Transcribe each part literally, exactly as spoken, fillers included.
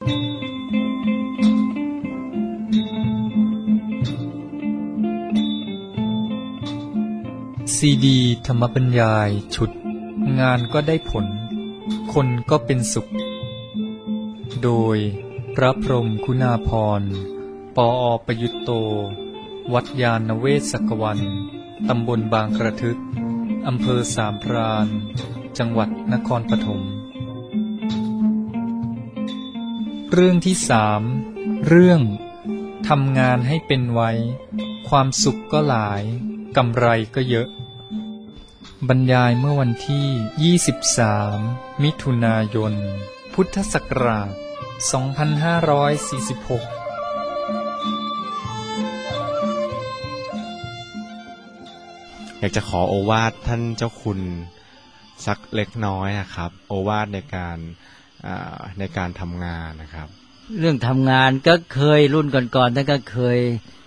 ซีดีธรรมบรรยายชุดงานก็ได้ผลคนก็เป็นสุขโดยพระพรหมคุณาภรณ์ ปอ.ประยุตโตวัดยานเวศกวันตำบลบางกระทึกอำเภอสามพรานจังหวัดนครปฐมเรื่องที่สามเรื่องทำงานให้เป็นไว้ความสุขก็หลายกำไรก็เยอะบรรยายเมื่อวันที่ยี่สิบสามมิถุนายนพุทธศักราชสองพันห้าร้อยสี่สิบหกอยากจะขอโอวาทท่านเจ้าคุณสักเล็กน้อยนะครับโอวาทในการในการทำงานนะครับเรื่องทำงานก็เคยรุ่นก่อนๆท่านก็เคย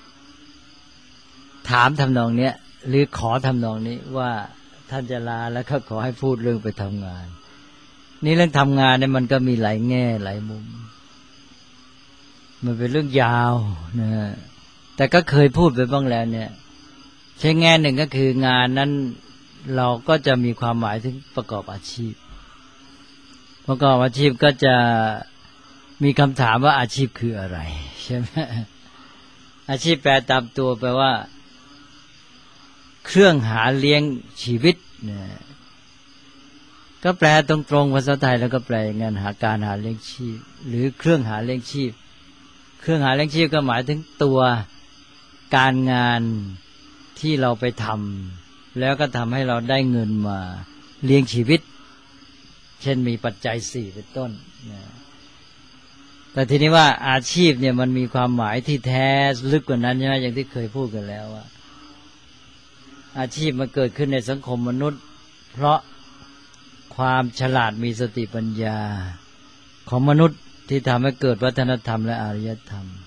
ถามทำนองเนี้ยหรือขอทำนองนี้ว่าท่านจะลาแล้วก็ขอให้พูดเรื่องไปทำงานนี่เรื่องทำงานเนี่ยมันก็มีหลายแง่หลายมุมมันเป็นเรื่องยาวนะแต่ก็เคยพูดไปบ้างแล้วเนี่ยใช่แง่หนึ่งก็คืองานนั้นเราก็จะมีความหมายถึงประกอบอาชีพประกอบอาชีพก็จะมีคำถามว่าอาชีพคืออะไรใช่ไหมอาชีพแปลตามตัวแปลว่าเครื่องหาเลี้ยงชีวิตเนี่ยก็แปลตรงๆภาษาไทยแล้วก็แปลงานหาการหาเลี้ยงชีพหรือเครื่องหาเลี้ยงชีพเครื่องหาเลี้ยงชีพก็หมายถึงตัวการงานที่เราไปทำแล้วก็ทำให้เราได้เงินมาเลี้ยงชีวิตเช่นมีปัจจัยสี่เป็นต้นนะแต่ทีนี้ว่าอาชีพเนี่ยมันมีความหมายที่แท้ลึกกว่านั้นใช่ไหมอย่างที่เคยพูดกันแล้วว่าอาชีพมันเกิดขึ้นในสังคมมนุษย์เพราะความฉลาดมีสติปัญญาของมนุษย์ที่ทำให้เกิดวัฒนธรรมและอารยธรรม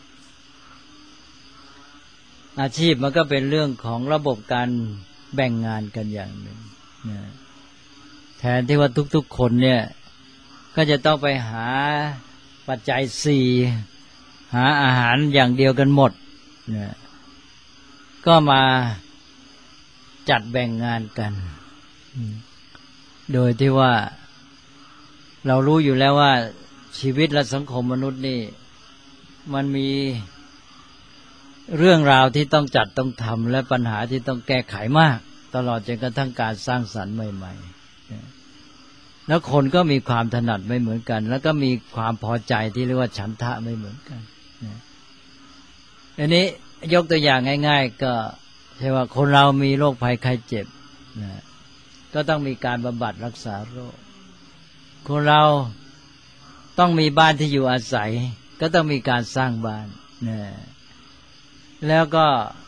อาชีพมันก็เป็นเรื่องของระบบการแบ่งงานกันอย่างหนึ่งนะแทนที่ว่าทุกๆคนเนี่ยก็จะต้องไปหาปัจจัยสี่หาอาหารอย่างเดียวกันหมดนะก็มาจัดแบ่งงานกันโดยที่ว่าเรารู้อยู่แล้วว่าชีวิตและสังคมมนุษย์นี่มันมีเรื่องราวที่ต้องจัดต้องทำและปัญหาที่ต้องแก้ไขมากตลอดจนกระทั่งการสร้างสรรค์ใหม่ๆแล้วคนก็มีความถนัดไม่เหมือนกันแล้วก็มีความพอใจที่เรียกว่าฉันทะไม่เหมือนกันอันนี้ยกตัวอย่างง่ายๆก็ใช่ว่าคนเรามีโรคภัยไข้เจ็บนะก็ต้องมีการบำบัดรักษาโรคคนเราต้องมีบ้านที่อยู่อาศัยก็ต้องมีการสร้างบ้านนะแล้วก็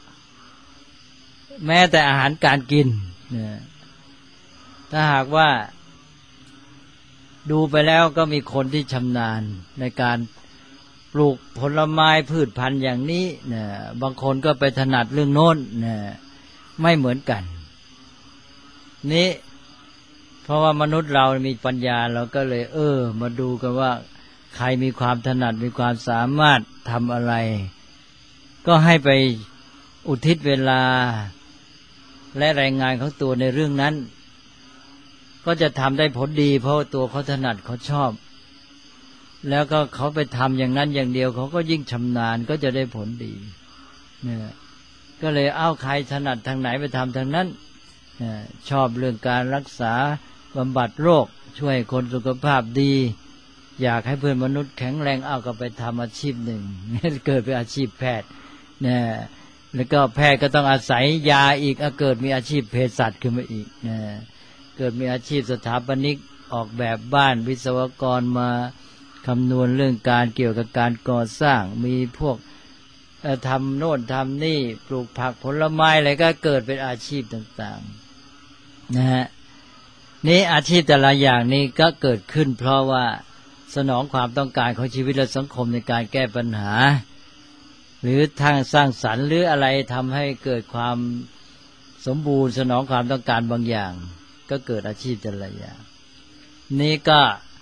แม้แต่อาหารการกินนะถ้าหากว่าดูไปแล้วก็มีคนที่ชำนาญในการปลูกผลไม้พืชพันธุ์อย่างนี้นะบางคนก็ไปถนัดเรื่องโน้นนะไม่เหมือนกันนี้เพราะว่ามนุษย์เรามีปัญญาเราก็เลยเออมาดูกันว่าใครมีความถนัดมีความสามารถทำอะไรก็ให้ไปอุทิศเวลาและแรงงานของตัวในเรื่องนั้นก็จะทำได้ผลดีเพราะตัวเขาถนัดเขาชอบแล้วก็เขาไปทำอย่างนั้นอย่างเดียวเขาก็ยิ่งชำนาญก็จะได้ผลดีเนี่ยก็เลยเอาใครถนัดทางไหนไปทำทางนั้นชอบเรื่องการรักษาบำบัดโรคช่วยคนสุขภาพดีอยากให้เพื่อนมนุษย์แข็งแรงเอาก็ไปทำอาชีพหนึ่งเกิดเป็นอาชีพแพทย์เนี่ยแล้วก็แพทย์ก็ต้องอาศัยยาอีกเกิดมีอาชีพเภสัชขึ้นมาอีกเนี่ยเกิดมีอาชีพสถาปนิกออกแบบบ้านวิศวกรมาคำนวณเรื่องการเกี่ยวกับการก่อสร้างมีพวกทำโน่นทำนี่ปลูกผักผลไม้อะไรก็เกิดเป็นอาชีพต่างๆนะฮะนี่อาชีพแต่ละอย่างนี้ก็เกิดขึ้นเพราะว่าสนองความต้องการของชีวิตและสังคมในการแก้ปัญหาหรือทางสร้างสรรค์หรืออะไรทำให้เกิดความสมบูรณ์สนองความต้องการบางอย่างก็เกิดอาชีพแต่ละอย่างนี่ก็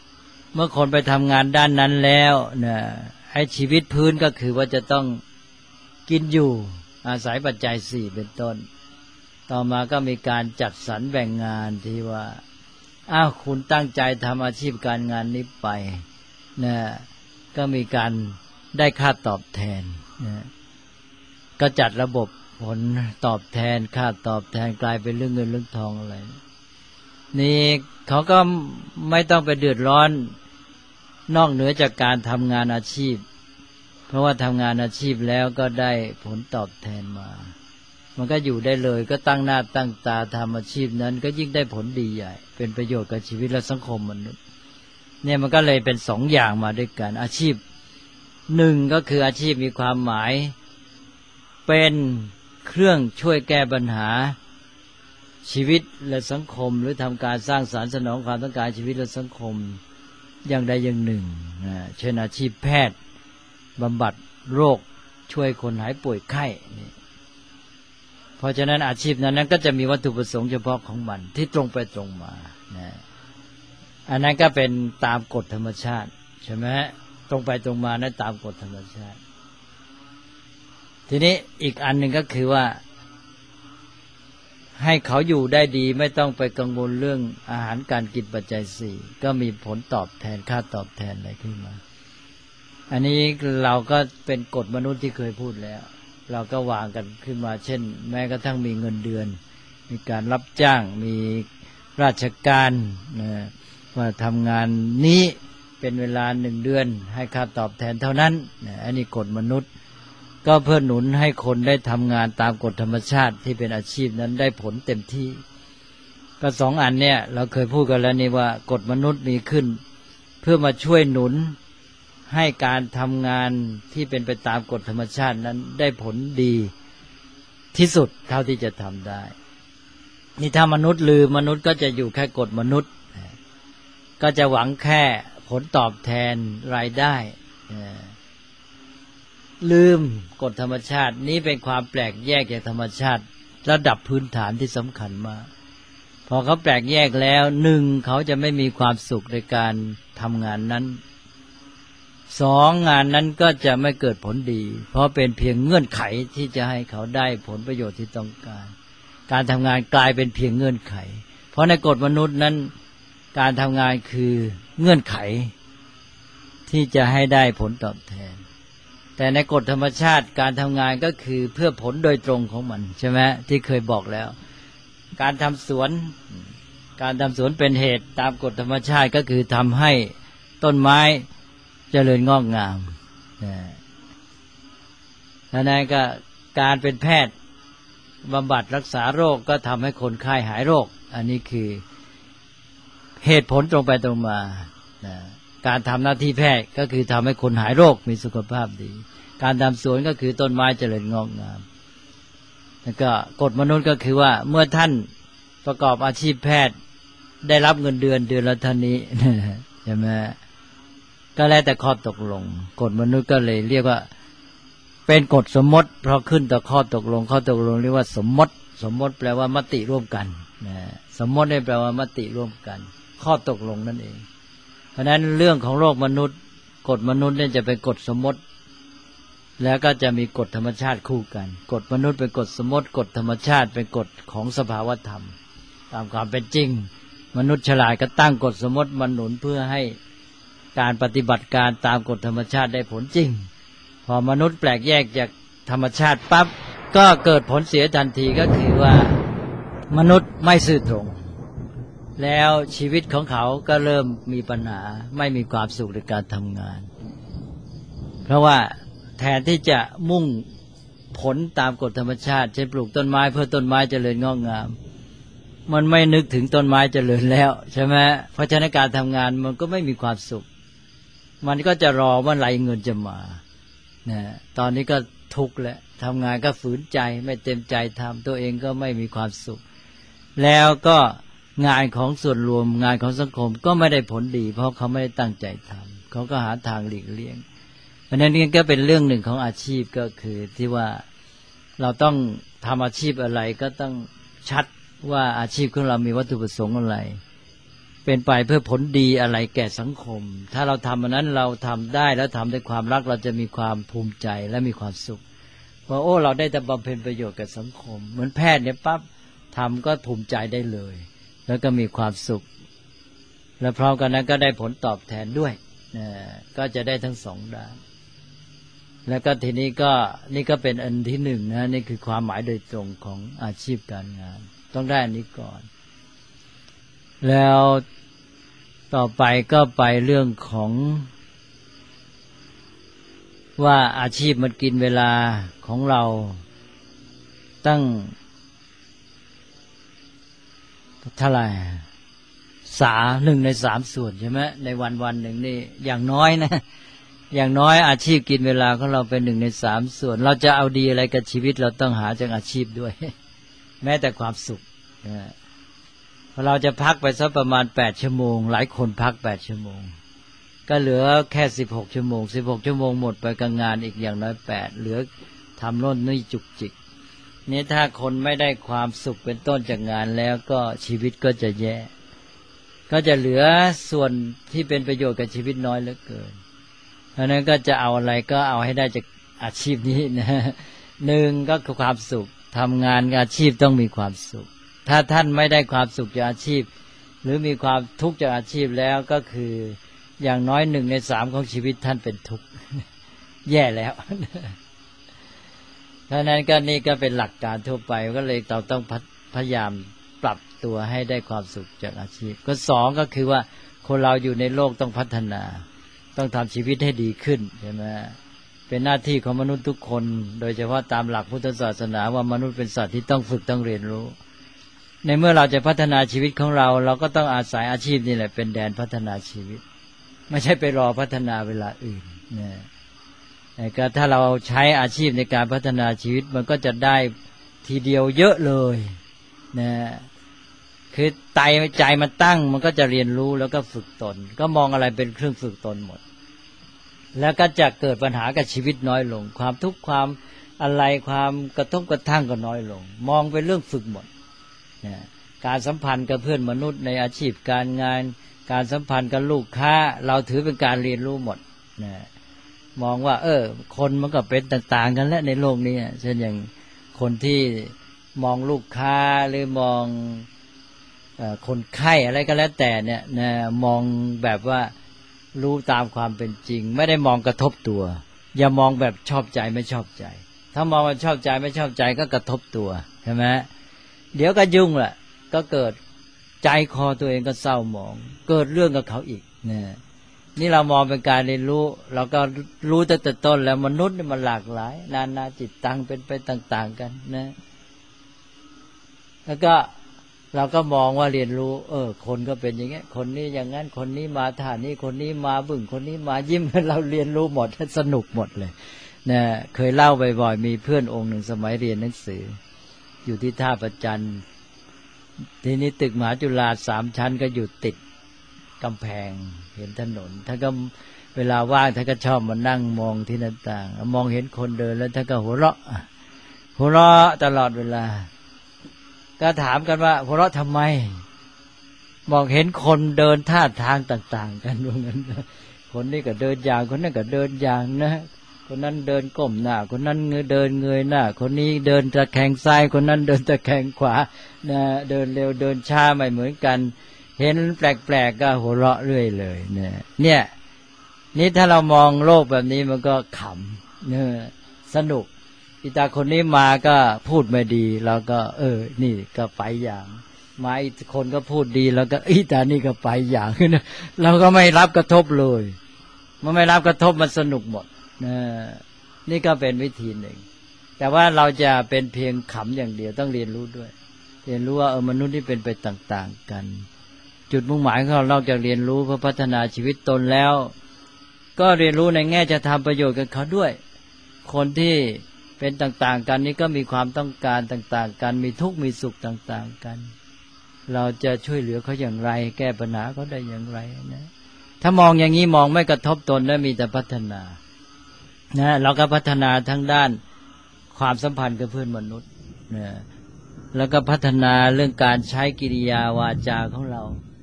เมื่อคนไปทำงานด้านนั้นแล้วนะให้ชีวิตพื้นก็คือว่าจะต้องกินอยู่อาศัยปัจจัยสี่เป็นต้นต่อมาก็มีการจัดสรรแบ่งงานที่ว่าอ้าวคุณตั้งใจทำอาชีพการงานนี้ไปนะก็มีการได้ค่าตอบแทนนะก็จัดระบบผลตอบแทนค่าตอบแทนกลายเป็นเรื่องเงินเรื่องทองอะไรนี่เขาก็ไม่ต้องไปเดือดร้อนนอกเหนือจากการทำงานอาชีพเพราะว่าทำงานอาชีพแล้วก็ได้ผลตอบแทนมามันก็อยู่ได้เลยก็ตั้งหน้าตั้งตาทำอาชีพนั้นก็ยิ่งได้ผลดีใหญ่เป็นประโยชน์กับชีวิตและสังคมมนุษย์เนี่ยมันก็เลยเป็นสองอย่างมาด้วยกันอาชีพหนึ่งก็คืออาชีพมีความหมายเป็นเครื่องช่วยแก้ปัญหาชีวิตและสังคมหรือทำการสร้างสรรค์สนองความต้องการชีวิตและสังคมอย่างใดอย่างหนึ่งนะเช่นอาชีพแพทย์บำบัดโรคช่วยคนหายป่วยไข้นี่เพราะฉะนั้นอาชีพนั้นก็จะมีวัตถุประสงค์เฉพาะของมันที่ตรงไปตรงมานะอันนั้นก็เป็นตามกฎธรรมชาติใช่ไหมตรงไปตรงมานั้นตามกฎธรรมชาติทีนี้อีกอันหนึ่งก็คือว่าให้เขาอยู่ได้ดีไม่ต้องไปกังวลเรื่องอาหารการกินปัจจัยสี่ก็มีผลตอบแทนค่าตอบแทนอะไรขึ้นมาอันนี้เราก็เป็นกฎมนุษย์ที่เคยพูดแล้วเราก็วางกันขึ้นมาเช่นแม้กระทั่งมีเงินเดือนมีการรับจ้างมีราชการนะว่าทำงานนี้เป็นเวลาหนึ่งเดือนให้ค่าตอบแทนเท่านั้นนะอันนี้กฎมนุษย์ก็เพื่อหนุนให้คนได้ทำงานตามกฎธรรมชาติที่เป็นอาชีพนั้นได้ผลเต็มที่ก็สองอันเนี่ยเราเคยพูดกันแล้วนี่ว่ากฎมนุษย์มีขึ้นเพื่อมาช่วยหนุนให้การทำงานที่เป็นไปตามกฎธรรมชาตินั้นได้ผลดีที่สุดเท่าที่จะทำได้นี่ถ้ามนุษย์ลืมมนุษย์ก็จะอยู่แค่กฎมนุษย์ก็จะหวังแค่ผลตอบแทนรายได้ลืมกฎธรรมชาตินี้เป็นความแปลกแยกจากธรรมชาติระดับพื้นฐานที่สำคัญมากพอเขาแปลกแยกแล้วหนึ่งเขาจะไม่มีความสุขในการทำงานนั้นสองงานนั้นก็จะไม่เกิดผลดีเพราะเป็นเพียงเงื่อนไขที่จะให้เขาได้ผลประโยชน์ที่ต้องการการทำงานกลายเป็นเพียงเงื่อนไขเพราะในกฎมนุษย์นั้นการทำงานคือเงื่อนไขที่จะให้ได้ผลตอบแทนแต่ในกฎธรรมชาติการทำงานก็คือเพื่อผลโดยตรงของมันใช่ไหมที่เคยบอกแล้วการทำสวนการทำสวนเป็นเหตุตามกฎธรรมชาติก็คือทำให้ต้นไม้เจริญงอกงามแล้วนั้นก็การเป็นแพทย์บำบัดรักษาโรคก็ทำให้คนไข้หายโรคอันนี้คือเหตุผลตรงไปตรงมาการทำหน้าที่แพทย์ก็คือทำให้คนหายโรคมีสุขภาพดีการทำสวนก็คือต้นไม้เจริญงอกงามแล้วก็กฎมนุษย์ก็คือว่าเมื่อท่านประกอบอาชีพแพทย์ได้รับเงินเดือนเดือนละเท่านี้ใช่ไหมก็แล้วแต่ข้อตกลงกฎมนุษย์ก็เลยเรียกว่าเป็นกฎสมมติเพราะขึ้นต่อข้อตกลงข้อตกลงเรียกว่าสมมติสมมติแปลว่ามติร่วมกันนะสมมติได้แปลว่ามติร่วมกันข้อตกลงนั่นเองเพราะฉะนั้นเรื่องของโลกมนุษย์กฎมนุษย์เนี่ยจะเป็นกฎสมมติแล้วก็จะมีกฎธรรมชาติคู่กันกฎมนุษย์เป็นกฎสมมติกฎธรรมชาติเป็นกฎของสภาวธรรมตามความเป็นจริงมนุษย์ฉลาดก็ตั้งกฎสมมติมาหนุนเพื่อให้การปฏิบัติการตามกฎธรรมชาติได้ผลจริงพอมนุษย์แปลกแยกจากธรรมชาติปั๊บก็เกิดผลเสียทันทีก็คือว่ามนุษย์ไม่ซื่อตรงแล้วชีวิตของเขาก็เริ่มมีปัญหาไม่มีความสุขในการทำงานเพราะว่าแทนที่จะมุ่งผลตามกฎธรรมชาติเช่นปลูกต้นไม้เพื่อต้นไม้เจริญงอกงามมันไม่นึกถึงต้นไม้เจริญแล้วใช่ไหมเพราะฉะนั้นการทำงานมันก็ไม่มีความสุขมันก็จะรอว่าไหลเงินจะมานะตอนนี้ก็ทุกข์แล้วทำงานก็ฝืนใจไม่เต็มใจทำตัวเองก็ไม่มีความสุขแล้วก็งานของส่วนรวมงานของสังคมก็ไม่ได้ผลดีเพราะเขาไม่ได้ตั้งใจทำเขาก็หาทางหลีกเลี่ยงเพราะนั้นนี่ก็เป็นเรื่องหนึ่งของอาชีพก็คือที่ว่าเราต้องทำอาชีพอะไรก็ต้องชัดว่าอาชีพของเรามีวัตถุประสงค์อะไรเเป็นไปเพื่อผลดีอะไรแก่สังคมถ้าเราทำอันนั้นเราทำได้แล้วทำด้วยความรักเราจะมีความภูมิใจและมีความสุขว่าโอ้เราได้ทำบำเพ็ญประโยชน์กับสังคมเหมือนแพทย์เนี่ยปั๊บทำก็ภูมิใจได้เลยแล้วก็มีความสุขและพร้อมกันนั้นก็ได้ผลตอบแทนด้วยนะก็จะได้ทั้งสองด้านแล้วก็ทีนี้ก็นี่ก็เป็นอันที่หนึ่งนะนี่คือความหมายโดยตรงของอาชีพการงานต้องได้อันนี้ก่อนแล้วต่อไปก็ไปเรื่องของว่าอาชีพมันกินเวลาของเราตั้งเท่าไหร่สาหนึ่งในสามส่วนใช่ไหมในวันวันหนึ่งนี่อย่างน้อยนะอย่างน้อยอาชีพกินเวลาของเราเป็นหนึ่งในสามส่วนเราจะเอาดีอะไรกับชีวิตเราต้องหาจากอาชีพด้วยแม้แต่ความสุขนะพอเราจะพักไปสักประมาณแปดชั่วโมงหลายคนพักแปดชั่วโมงก็เหลือแค่สิบหกชั่วโมงสิบหกชั่วโมงหมดไปกับงานอีกอย่างน้อยแปดเหลือทำโน่นนี่จุกจิกนี่ถ้าคนไม่ได้ความสุขเป็นต้นจากงานแล้วก็ชีวิตก็จะแย่ก็จะเหลือส่วนที่เป็นประโยชน์กับชีวิตน้อยเหลือเกินเพราะนั้นก็จะเอาอะไรก็เอาให้ได้จากอาชีพนี้นะหนึ่งก็คือความสุขทำงานอาชีพต้องมีความสุขถ้าท่านไม่ได้ความสุขจากอาชีพหรือมีความทุกข์จากอาชีพแล้วก็คืออย่างน้อยหนึ่งในสามของชีวิตท่านเป็นทุกข์แย่แล้วเพราะนั้นก็นี่ก็เป็นหลักการทั่วไปก็เลยเราต้องพยายามปรับตัวให้ได้ความสุขจากอาชีพก็สองก็คือว่าคนเราอยู่ในโลกต้องพัฒนาต้องทำชีวิตให้ดีขึ้นใช่ไหมเป็นหน้าที่ของมนุษย์ทุกคนโดยเฉพาะตามหลักพุทธศาสนาว่ามนุษย์เป็นสัตว์ที่ต้องฝึกต้องเรียนรู้ในเมื่อเราจะพัฒนาชีวิตของเราเราก็ต้องอาศัยอาชีพนี่แหละเป็นแดนพัฒนาชีวิตไม่ใช่ไปรอพัฒนาเวลาอื่นนะแต่ก็ถ้าเราใช้อาชีพในการพัฒนาชีวิตมันก็จะได้ทีเดียวเยอะเลยนะคือใจใจมันตั้งมันก็จะเรียนรู้แล้วก็ฝึกตนก็มองอะไรเป็นเครื่องฝึกตนหมดแล้วก็จะเกิดปัญหากับชีวิตน้อยลงความทุกข์ความอะไรความกระทบกระทั่งก็น้อยลงมองเป็นเรื่องฝึกหมดนะการสัมพันธ์กับเพื่อนมนุษย์ในอาชีพการงานการสัมพันธ์กับลูกค้าเราถือเป็นการเรียนรู้หมดนะมองว่าเออคนมันก็เป็นต่างๆกันแล้วในโลกนี้เช่นอย่างคนที่มองลูกค้าหรือมองเอ่อคนไข้อะไรก็แล้วแต่เนี่ยนะมองแบบว่ารู้ตามความเป็นจริงไม่ได้มองกระทบตัวอย่ามองแบบชอบใจไม่ชอบใจถ้ามองว่าชอบใจไม่ชอบใจก็กระทบตัวใช่ไหมเดี๋ยวก็ยุ่งแหละก็เกิดใจคอตัวเองก็เศร้าหมองเกิดเรื่องกับเขาอีกเนี่ยนี่เรามองเป็นการเรียนรู้เราก็รู้ตั้งแต่ต้นแล้วมนุษย์มันหลากหลายนานาจิตตังเป็นไปต่างๆกันนะแล้วก็เราก็มองว่าเรียนรู้เออคนก็เป็นอย่างเงี้ยคนนี้อย่างนั้นคนนี้มาท่านี้คนนี้มาบึ้งคนนี้มายิ้มเราเรียนรู้หมดสนุกหมดเลยนะเคยเล่าบ่อยๆมีเพื่อนองค์หนึ่งสมัยเรียนหนังสืออยู่ที่ท่าประจันทีนี้ตึกมหาจุฬาสามชั้นก็อยู่ติดกำแพงเห็นถนนท่านก็เวลาว่างท่านก็ชอบมานั่งมองที่หน้าต่างมองเห็นคนเดินแล้วท่านก็หัวเราะหัวเราะตลอดเวลาก็ถามกันว่าหัวเราะทำไมมองเห็นคนเดินท่าทางต่างๆกันว่างั้นคนนี้ก็เดินอย่างคนนั้นก็เดินอย่างนะคนนั้นเดินก้มหน้าคนนั้นเดินเงยหน้าคนนี้เดินตะแคงซ้ายคนนั้นเดินตะแคงขวานะเดินเร็วเดินช้าไม่เหมือนกันเห็นแปลกๆก็หัวเราะเรื่อยเลยเนี่ยเนี่ยนี่ถ้าเรามองโลกแบบนี้มันก็ขำเนี่ยสนุกอีตาคนนี้มาก็พูดไม่ดีเราก็เออนี่ก็ไปอย่างมาอีกคนก็พูดดีแล้วก็อีตานี่ก็ไปอย่างนะเราก็ไม่รับกระทบเลยมันไม่รับกระทบมันสนุกหมดนะนี่ก็เป็นวิธีหนึ่งแต่ว่าเราจะเป็นเพียงขำอย่างเดียวต้องเรียนรู้ด้วยเรียนรู้ว่าเออมนุษย์นี่เป็นไปต่างๆกันจุดมุ่งหมายของเรานอกจากเรียนรู้เพื่อพัฒนาชีวิตตนแล้วก็เรียนรู้ในแง่จะทำประโยชน์กับเขาด้วยคนที่เป็นต่างๆกันนี้ก็มีความต้องการต่างๆกันมีทุกข์มีสุขต่างๆกันเราจะช่วยเหลือเขาอย่างไรแก้ปัญหาเขาได้อย่างไรนะถ้ามองอย่างนี้มองไม่กระทบตนแล้วมีแต่พัฒนานะเราก็พัฒนาทั้งด้านความสัมพันธ์กับเพื่อนมนุษย์นะแล้วก็พัฒนาเรื่องการใช้กิริยาวาจาของเรา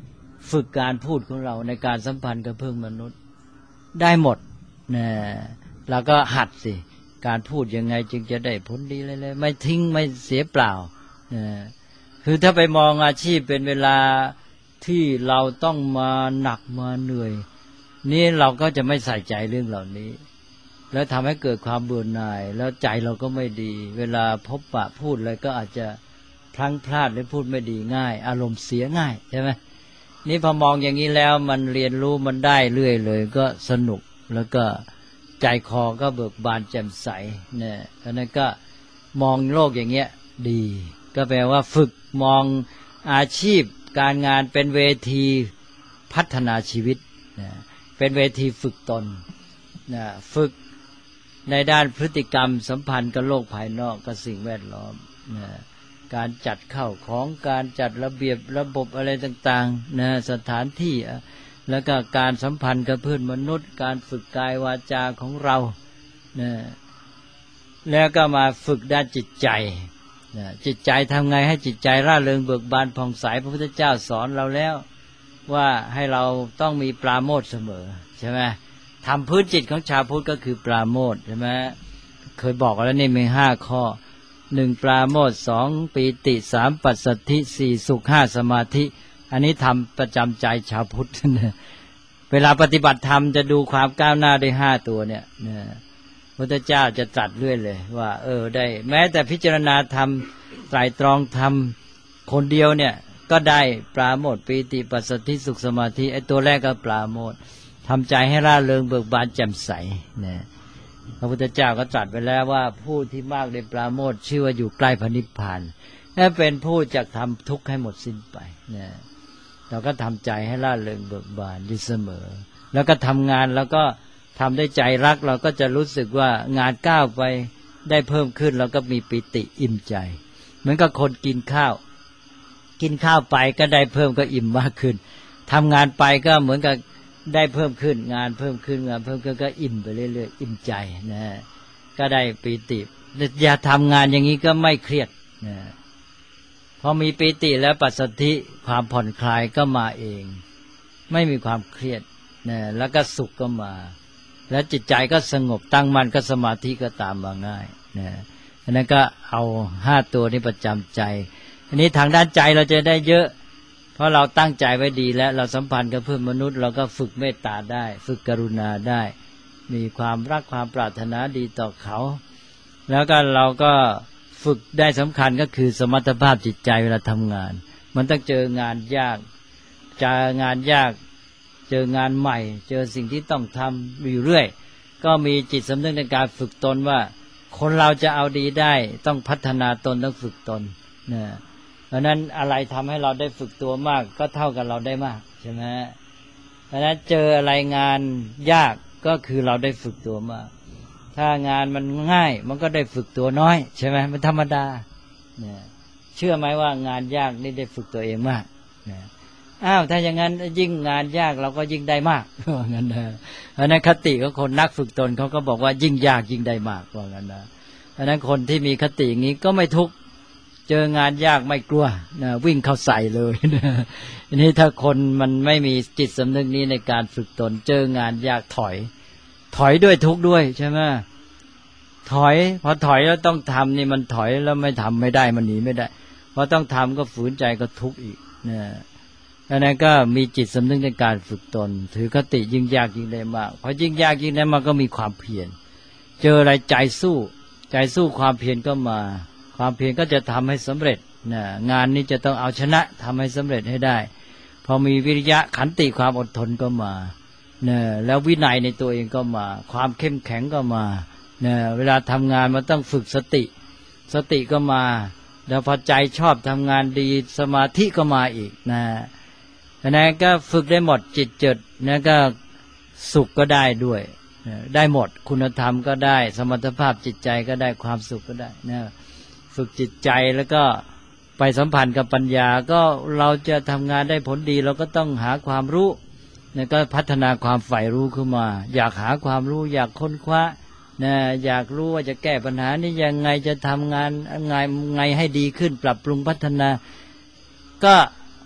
ฝึกการพูดของเราในการสัมพันธ์กับเพื่อนมนุษย์ได้หมดนะเราก็หัดสิการพูดยังไงจึงจะได้ผลดีเลยๆไม่ทิ้งไม่เสียเปล่านะคือถ้าไปมองอาชีพเป็นเวลาที่เราต้องมาหนักมาเหนื่อยนี่เราก็จะไม่ใส่ใจเรื่องเหล่านี้แล้วทำให้เกิดความเบื่อหน่ายแล้วใจเราก็ไม่ดีเวลาพบปะพูดอะไรก็อาจจะพลั้งพลาดหรือพูดไม่ดีง่ายอารมณ์เสียง่ายใช่ไหมนี่พอมองอย่างนี้แล้วมันเรียนรู้มันได้เรื่อยเลยก็สนุกแล้วก็ใจคอก็เบิกบานแจ่มใสเนี่ยเพราะนั้นก็มองโลกอย่างเงี้ยดีก็แปลว่าฝึกมองอาชีพการงานเป็นเวทีพัฒนาชีวิตนะเป็นเวทีฝึกตนนะฝึกในด้านพฤติกรรมสัมพันธ์กับโลกภายนอกกับสิ่งแวดล้อมนะการจัดเข้าของการจัดระเบียบระบบอะไรต่างๆนะสถานที่แล้วก็การสัมพันธ์กับเพื่อนมนุษย์การฝึกกายวาจาของเรานะแล้วก็มาฝึกด้านจิตใจนะจิตใจทำไงให้จิตใจร่าเริงเบิกบานผ่องใสพระพุทธเจ้าสอนเราแล้วว่าให้เราต้องมีปราโมทย์เสมอใช่ไหมทำพื้นจิตของชาวพุทธก็คือปราโมทย์ใช่ไหมเคยบอกแล้วนี่มีห้าข้อหนึ่งปราโมทย์สองปีติสามปัสสัทธิสี่สุขห้าสมาธิอันนี้ทำประจำใจชาวพุทธเวลาปฏิบัติธรรมจะดูความก้าวหน้าได้ห้าตัวเนี่ยนะพระพุทธเจ้าจะตรัสเรื่อยเลยว่าเออได้แม้แต่พิจารณาธรรมไตรตรองธรรมคนเดียวเนี่ยก็ได้ปราโมทย์ปีติปัสสัทธิสุขสมาธิไอ้ตัวแรกก็ปราโมทย์ทำใจให้ร่าเริงเบิกบานแจ่มใสนะพระพุทธเจ้าก็ตรัสไปแล้วว่าผู้ที่มากในปราโมทย์ชื่อว่าอยู่ใกล้พระนิพพานและเป็นผู้จะทำทุกข์ให้หมดสิ้นไปนะเราก็ทำใจให้ร่าเริงเบิกบานอยู่เสมอแล้วก็ทำงานแล้วก็ทำได้ใจรักเราก็จะรู้สึกว่างานก้าวไปได้เพิ่มขึ้นเราก็มีปิติอิ่มใจเหมือนกับคนกินข้าวกินข้าวไปก็ได้เพิ่มก็อิ่มมากขึ้นทำงานไปก็เหมือนกับได้เพิ่มขึ้นงานเพิ่มขึ้นงานเพิ่มขึ้นก็อิ่มไปเรื่อยๆอิ่มใจนะก็ได้ปิติอย่าทำงานอย่างนี้ก็ไม่เครียดนะพอมีปิติแล้วปัสสัทธิความผ่อนคลายก็มาเองไม่มีความเครียดนะแล้วก็สุขก็มาแล้วจิตใจก็สงบตั้งมั่นก็สมาธิก็ตามมาง่ายนะอันนั้นก็เอาห้าตัวนี้ประจำใจอันนี้ทางด้านใจเราจะได้เยอะเพราะเราตั้งใจไว้ดีแล้วเราสัมพันธ์กับเพื่อนมนุษย์เราก็ฝึกเมตตาได้ฝึกกรุณาได้มีความรักความปรารถนาดีต่อเขาแล้วก็เราก็ฝึกได้สำคัญก็คือสมรรถภาพจิตใจเวลาทำงานมันต้องเจองานยากเจองานยากเจองานใหม่เจอสิ่งที่ต้องทำอยู่เรื่อยก็มีจิตสำนึกในการฝึกตนว่าคนเราจะเอาดีได้ต้องพัฒนาตนต้องฝึกตนนะเพราะนั้นอะไรทำให้เราได้ฝึกตัวมากก็เท่ากับเราได้มากใช่ไหมเพราะนั้นเจออะไรงานยากก็คือเราได้ฝึกตัวมากถ้างานมันง่ายมันก็ได้ฝึกตัวน้อยใช่ไหมมันธรรมดาเนี่ยเชื่อไหมว่างานยากนี่ได้ฝึกตัวเองมากเนี่ยอ้าวถ้าอย่างนั้นยิ่งงานยากเราก็ยิ่งได้มากว่างั้นนะเพราะนั้นคติของคนนักฝึกตนเขาก็บอกว่ายิ่งยากยิ่งได้มากว่างั้นนะเพราะนั้นคนที่มีคติอย่างนี้ก็ไม่ทุกข์เจองานยากไม่กลัวนะวิ่งเข้าใส่เลยนะอันนี้ถ้าคนมันไม่มีจิตสำนึกนี้ในการฝึกตนเจองานยากถอยถอยด้วยทุกข์ด้วยใช่ไหมถอยพอถอยแล้วต้องทำนี่มันถอยแล้วไม่ทำไม่ได้มันหนีไม่ได้พอต้องทำก็ฝืนใจก็ทุกข์อีกนะดังนั้นก็มีจิตสำนึกในการฝึกตนถือคติยิ่งยากยิ่งได้มากพอยิ่งยากยิ่งได้มากก็มีความเพียรเจออะไรใจสู้ใจสู้ความเพียรก็มาความเพียรก็จะทำให้สำเร็จนะงานนี้จะต้องเอาชนะทำให้สำเร็จให้ได้พอมีวิริยะขันติความอดทนก็มานะแล้ววินัยในตัวเองก็มาความเข้มแข็งก็มานะเวลาทำงานมันต้องฝึกสติสติก็มาแล้วพอใจชอบทำงานดีสมาธิก็มาอีกนะอันนั้นก็ฝึกได้หมดจิตเจิดนะก็สุขก็ได้ด้วยได้หมดคุณธรรมก็ได้สมรรถภาพจิตใจก็ได้ความสุขก็ได้นะฝึกจิตใจแล้วก็ไปสัมพันธ์กับปัญญาก็เราจะทำงานได้ผลดีเราก็ต้องหาความรู้นะก็พัฒนาความใฝ่รู้ขึ้นมาอยากหาความรู้อยากค้นคว้านะอยากรู้ว่าจะแก้ปัญหานี้ยังไงจะทำงานไงไงให้ดีขึ้นปรับปรุงพัฒนาก็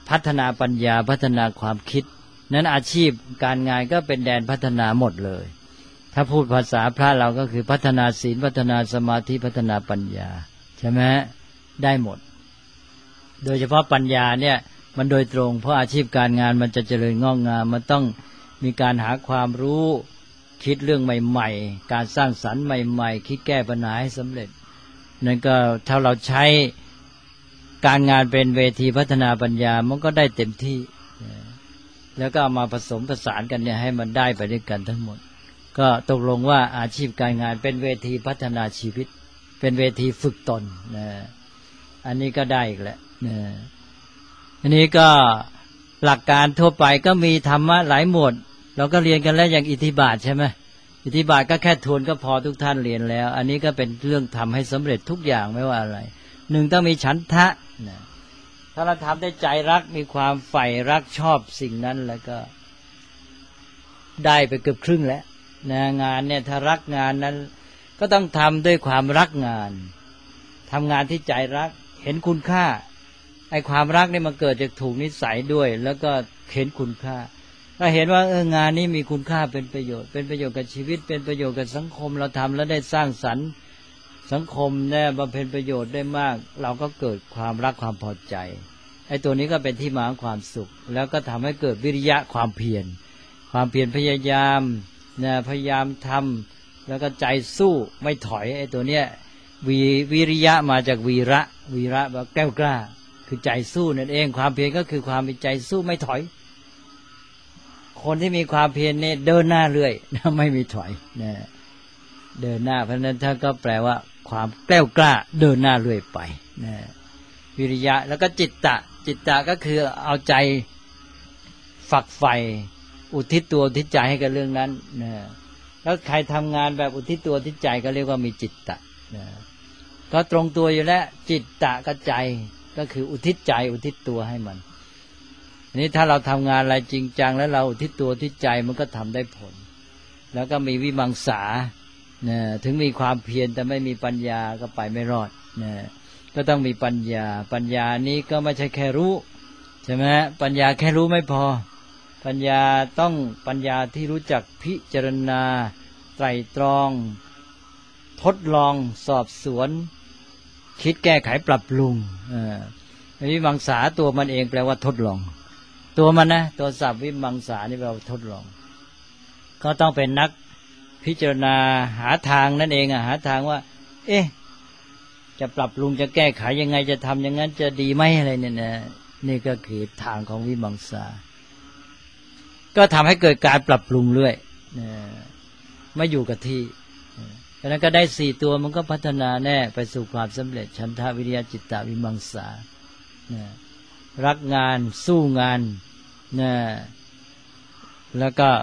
พัฒนาปัญญาพัฒนาความคิดนั้นอาชีพการงานก็เป็นแดนพัฒนาหมดเลยถ้าพูดภาษาพระเราก็คือพัฒนาศีลพัฒนาสมาธิพัฒนาปัญญาใช่ไหมได้หมดโดยเฉพาะปัญญาเนี่ยมันโดยตรงเพราะอาชีพการงานมันจะเจริญงอกงามมันต้องมีการหาความรู้คิดเรื่องใหม่ๆการสร้างสรรค์ใหม่ๆคิดแก้ปัญหาให้สำเร็จนั่นก็ถ้าเราใช้การงานเป็นเวทีพัฒนาปัญญามันก็ได้เต็มที่แล้วก็เอามาผสมผสานกันเนี่ยให้มันได้ไปด้วยกันทั้งหมดก็ตกลงว่าอาชีพการงานเป็นเวทีพัฒนาชีวิตเป็นเวทีฝึกตนนะอันนี้ก็ได้อีกแล้วนะอันนี้ก็หลักการทั่วไปก็มีธรรมะหลายหมวดเราก็เรียนกันแล้วอย่างอิทธิบาทใช่ไหมอิทธิบาทก็แค่ทวนก็พอทุกท่านเรียนแล้วอันนี้ก็เป็นเรื่องทำให้สำเร็จทุกอย่างไม่ว่าอะไรหนึ่งต้องมีฉันทะนะถ้าเราทำได้ใจรักมีความใฝ่รักชอบสิ่งนั้นแล้วก็ได้ไปเกือบครึ่งแล้วนะงานเนี่ยถ้ารักงานนั้นก็ต้องทำด้วยความรักงานทำงานที่ใจรักเห็นคุณค่าไอ้ความรักนี่มันเกิดจากถูกนิสัยด้วยแล้วก็เห็นคุณค่าถ้าเห็นว่าเอองานนี้มีคุณค่าเป็นประโยชน์เป็นประโยชน์กับชีวิตเป็นประโยชน์กับสังคมเราทำแล้วได้สร้างสรรค์สังคมเนี่ยบำเพ็ญประโยชน์ได้มากเราก็เกิดความรักความพอใจไอ้ตัวนี้ก็เป็นที่มาของความสุขแล้วก็ทำให้เกิดวิริยะความเพียรความเพียรพยายามเนี่ยพยายามทำแล้วก็ใจสู้ไม่ถอยไอ้ตัวเนี้ยวีวิริยะมาจากวีระวีระแบบแกล้วกล้าคือใจสู้นั่นเองความเพียรก็คือความมีใจสู้ไม่ถอยคนที่มีความเพียรเนี่ยเดินหน้าเรื่อยไม่มีถอยนะเดินหน้าเพราะนั้นท่านก็แปลว่าความแกล้วกล้าเดินหน้าเรื่อยไปนะวิริยะแล้วก็จิตตะจิตตะก็คือเอาใจฝักใฝ่อุทิศตัวอุทิศใจให้กับเรื่องนั้นนะแล้วใครทำงานแบบอุทิศตัวอุทิศใจก็เรียกว่ามีจิตตะนะก็ตรงตัวอยู่แล้วจิตตะกับใจก็คืออุทิศใจอุทิศตัวให้มันนี้ถ้าเราทำงานอะไรจริงจังแล้วเราอุทิศตัวอุทิศใจมันก็ทำได้ผลแล้วก็มีวิมังสานะถึงมีความเพียรแต่ไม่มีปัญญาก็ไปไม่รอดนะก็ต้องมีปัญญาปัญญานี้ก็ไม่ใช่แค่รู้ใช่ไหมปัญญาแค่รู้ไม่พอปัญญาต้องปัญญาที่รู้จักพิจารณาไตร่ตรองทดลองสอบสวนคิดแก้ไขปรับปรุงอ่าวิมังสาตัวมันเองแปลว่าทดลองตัวมันนะตัวศัพท์วิมังสานี่แปลว่าทดลองก็ต้องเป็นนักพิจารณาหาทางนั่นเองอะหาทางว่าเอ๊ะจะปรับปรุงจะแก้ไขยังไงจะทำอย่างนั้นจะดีไหมอะไรเนี่ยนะนี่ก็คือทางของวิมังสาก็ทำให้เกิดการปรับปรุงเรื่อยนะไม่อยู่กับที่เพราะนั้นก็ได้สี่ตัวมันก็พัฒนาแน่ไปสู่ความสำเร็จฉันทะวิริยะจิตตะวิมังสานะรักงานสู้งานนะแล้วก็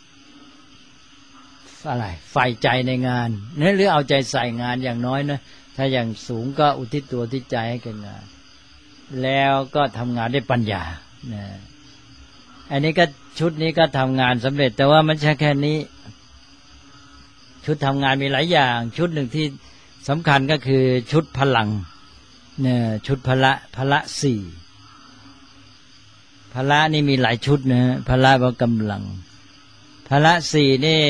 อะไรใฝ่ใจในงานเนี่ยหรือเอาใจใส่งานอย่างน้อยนะถ้าอย่างสูงก็อุทิศตัวอุทิศใจให้กับงานแล้วก็ทำงานด้วยปัญญานะอันนี้ก็ชุดนี้ก็ทำงานสำเร็จแต่ว่ามันใช่แค่นี้ชุดทำงานมีหลายอย่างชุดหนึ่งที่สำคัญก็คือชุดพลังเนี่ยชุดพละพละสี่พละนี่มีหลายชุดนะพละว่ากำลังพละสี่นี่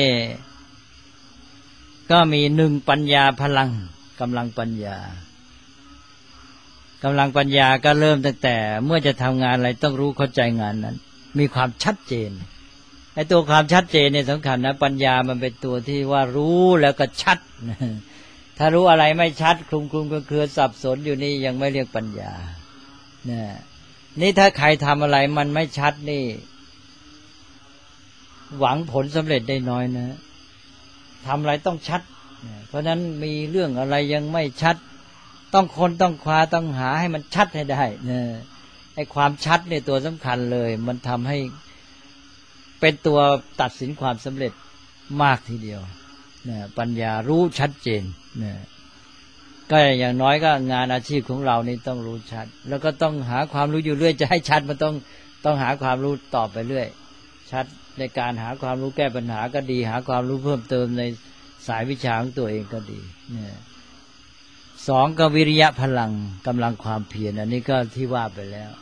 ก็มีหนึ่งปัญญาพลังกำลังปัญญากำลังปัญญาก็เริ่มตั้งแต่เมื่อจะทำงานอะไรต้องรู้เข้าใจงานนั้นมีความชัดเจนไอ้ตัวความชัดเจนเนี่ยสำคัญนะปัญญามันเป็นตัวที่ว่ารู้แล้วก็ชัดถ้ารู้อะไรไม่ชัดคลุมคลุมเครือสับสนอยู่นี่ยังไม่เรียกปัญญาเนี่ยนี่ถ้าใครทำอะไรมันไม่ชัดนี่หวังผลสำเร็จได้น้อยนะทำอะไรต้องชัดเพราะฉะนั้นมีเรื่องอะไรยังไม่ชัดต้องคนต้องคว้าต้องหาให้มันชัดให้ได้เนี่ยไอ้ความชัดเนี่ยตัวสำคัญเลยมันทำให้เป็นตัวตัดสินความสำเร็จมากทีเดียวเนี่ยปัญญารู้ชัดเจนเนี่ยก็อย่างน้อยก็งานอาชีพของเรานี่ต้องรู้ชัดแล้วก็ต้องหาความรู้อยู่เรื่อยจะให้ชัดมันต้องต้องหาความรู้ต่อไปเรื่อยชัดในการหาความรู้แก้ปัญหาก็ดีหาความรู้เพิ่มเติมในสายวิชาของตัวเองก็ดีเนี่ยสองก็วิริยะพลังกำลังความเพียรอันนี้ก็ที่ว่าไปแล้ว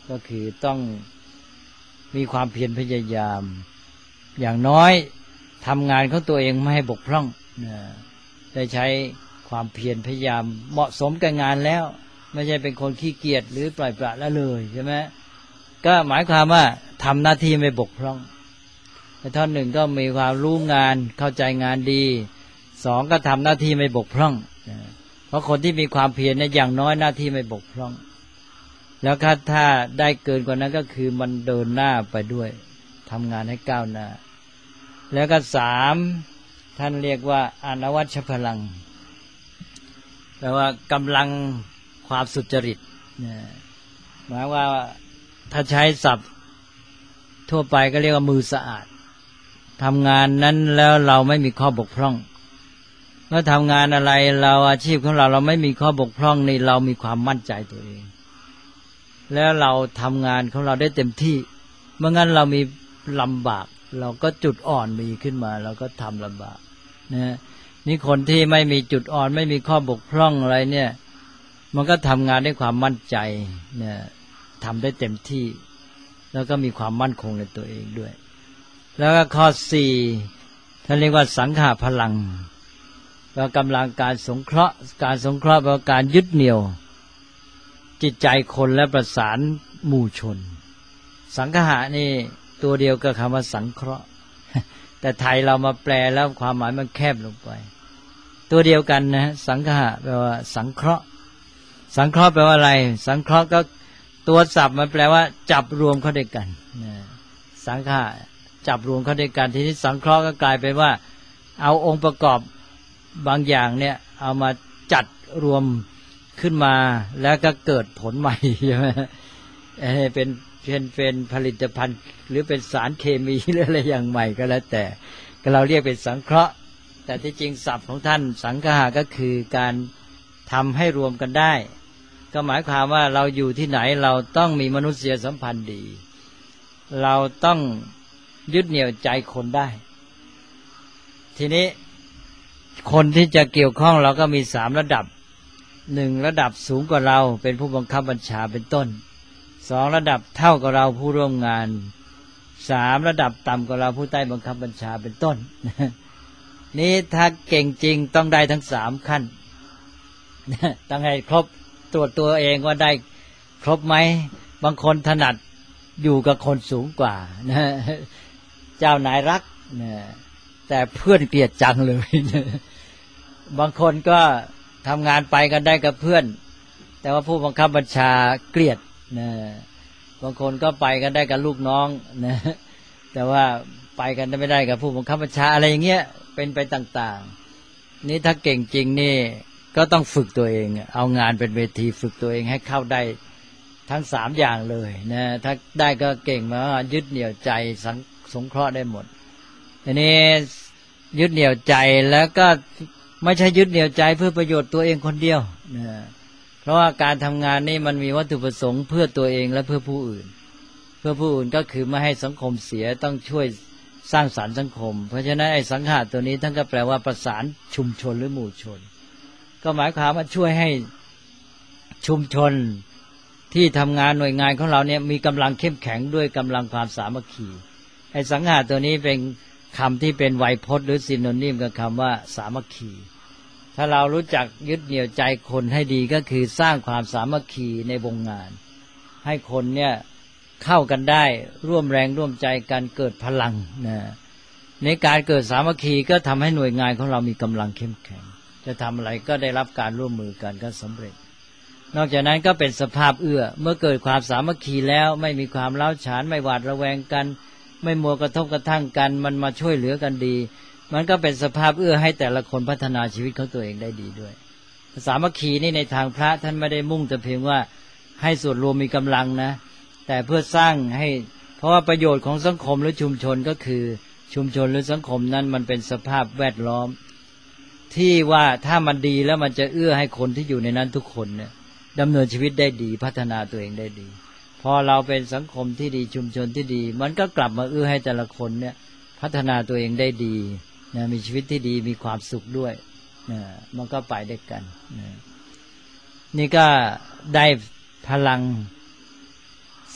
ก็คือต้องมีความเพียรพยายามอย่างน้อยทำงานของตัวเองไม่ให้บกพร่องนะได้ใช้ความเพียรพยายามเหมาะสมกับงานแล้วไม่ใช่เป็นคนขี้เกียจหรือปล่อยปละละเลยใช่ไหมก็หมายความว่าทำหน้าที่ไม่บกพร่องแต่ท่านหนึ่งก็มีความรู้งานเข้าใจงานดีสองก็ทำหน้าที่ไม่บกพร่องเพราะคนที่มีความเพียรเนี่ยอย่างน้อยหน้าที่ไม่บกพร่องแล้วถ้าได้เกินกว่านั้นก็คือมันเดินหน้าไปด้วยทำงานให้ก้าวหน้าแล้วก็สามท่านเรียกว่าอนวัชพลังแปลว่ากำลังความสุจริตหมายว่าถ้าใช้ศัพท์ทั่วไปก็เรียกว่ามือสะอาดทำงานนั้นแล้วเราไม่มีข้อบกพร่องเมื่อทำงานอะไรเราอาชีพของเราเราไม่มีข้อบกพร่องนี่เรามีความมั่นใจตัวเองแล้วเราทำงานของเราได้เต็มที่เมื่องั้นเรามีลำบากเราก็จุดอ่อนมีขึ้นมาเราก็ทำลำบากนะนี่คนที่ไม่มีจุดอ่อนไม่มีข้อบกพร่องอะไรเนี่ยมันก็ทำงานด้วยความมั่นใจเนี่ยทำได้เต็มที่แล้วก็มีความมั่นคงในตัวเองด้วยแล้วก็ข้อสี่ท่านเรียกว่าสังขพลังว่ากำลังการสงเคราะห์การสงเคราะห์ว่าการยึดเหนี่ยวจิตใจคนและประสานหมู่ชนสังขะนี่ตัวเดียวกับคำว่าสังเคราะห์แต่ไทยเรามาแปลแล้วความหมายมันแคบลงไปตัวเดียวกันนะสังขะแปลว่าสังเคราะห์สังเคราะห์แปลว่าอะไรสังเคราะห์ก็ตัวศัพท์มันแปลว่าจับรวมเข้าด้วยกันสังขะจับรวมเข้าด้วยกันทีนี้สังเคราะห์ก็กลายเป็นว่าเอาองค์ประกอบบางอย่างเนี่ยเอามาจัดรวมขึ้นมาแล้วก็เกิดผลใหม่ใช่ไหมเป็นเป็นเป็นผลิตภัณฑ์หรือเป็นสารเคมีหรืออะไรอย่างใหม่ก็แล้วแต่ก็เราเรียกเป็นสังเคราะห์แต่ที่จริงศัพท์ของท่านสังฆะก็คือการทำให้รวมกันได้ก็หมายความว่าเราอยู่ที่ไหนเราต้องมีมนุษยสัมพันธ์ดีเราต้องยึดเหนี่ยวใจคนได้ทีนี้คนที่จะเกี่ยวข้องเราก็มีสามระดับหนึ่งระดับสูงกว่าเราเป็นผู้บังคับบัญชาเป็นต้นสองระดับเท่ากับเราผู้ร่วมงานสามระดับต่ำกว่าเราผู้ใต้บังคับบัญชาเป็นต้นนี้ถ้าเก่งจริงต้องได้ทั้งสามขั้นต้องให้ครบตรวจตัวเองว่าได้ครบไหมบางคนถนัดอยู่กับคนสูงกว่านะเจ้านายรักนะแต่เพื่อนเกลียดจังเลยบางคนก็ทำงานไปกันได้กับเพื่อนแต่ว่าผู้บังคับบัญชาเกลียดนะบางคนก็ไปกันได้กับลูกน้องนะแต่ว่าไปกันไม่ได้กับผู้บังคับบัญชาอะไรอย่างเงี้ยเป็นไปต่างๆนี่ถ้าเก่งจริงนี่ก็ต้องฝึกตัวเองเอางานเป็นเวทีฝึกตัวเองให้เข้าได้ทั้งสามอย่างเลยนะถ้าได้ก็เก่งมายึดเหนี่ยวใจสงเคราะห์ได้หมดอันนี้ยึดเหนี่ยวใจแล้วก็ไม่ใช่ยึดเหนี่ยวใจเพื่อประโยชน์ตัวเองคนเดียวนะเพราะว่าการทำงานนี่มันมีวัตถุประสงค์เพื่อตัวเองและเพื่อผู้อื่นเพื่อผู้อื่นก็คือไม่ให้สังคมเสียต้องช่วยสร้างสรรค์สังคมเพราะฉะนั้นไอ้สังฆะตัวนี้ท่านก็แปลว่าประสานชุมชนหรือหมู่ชนก็หมายความว่าช่วยให้ชุมชนที่ทำงานหน่วยงานของเราเนี่ยมีกำลังเข้มแข็งด้วยกำลังความสามัคคีไอ้สังฆะตัวนี้เป็นคำที่เป็นไวยพจน์หรือซิโนนิมกับคำว่าสามัคคีถ้าเรารู้จักยึดเหนี่ยวใจคนให้ดีก็คือสร้างความสามัคคีในวงงานให้คนเนี่ยเข้ากันได้ร่วมแรงร่วมใจกันเกิดพลังนะในการเกิดสามัคคีก็ทำให้หน่วยงานของเรามีกำลังเข้มแข็งจะทำอะไรก็ได้รับการร่วมมือกันก็สำเร็จนอกจากนั้นก็เป็นสภาพเอื้อเมื่อเกิดความสามัคคีแล้วไม่มีความร้าวฉานไม่หวาดระแวงกันไม่มัวกระทบกระทั่งกันมันมาช่วยเหลือกันดีมันก็เป็นสภาพเอื้อให้แต่ละคนพัฒนาชีวิตของตัวเองได้ดีด้วยสามัคคีนี่ในทางพระท่านไม่ได้มุ่งแต่เพียงว่าให้ส่วนรวมมีกำลังนะแต่เพื่อสร้างให้เพราะว่าประโยชน์ของสังคมหรือชุมชนก็คือชุมชนหรือสังคมนั้นมันเป็นสภาพแวดล้อมที่ว่าถ้ามันดีแล้วมันจะเอื้อให้คนที่อยู่ในนั้นทุกคนเนี่ยดำเนินชีวิตได้ดีพัฒนาตัวเองได้ดีพอเราเป็นสังคมที่ดีชุมชนที่ดีมันก็กลับมาเอื้อให้แต่ละคนเนี่ยพัฒนาตัวเองได้ดีนะมีชีวิตที่ดีมีความสุขด้วยนะมันก็ไปด้วยกันนะนี่ก็ได้พลัง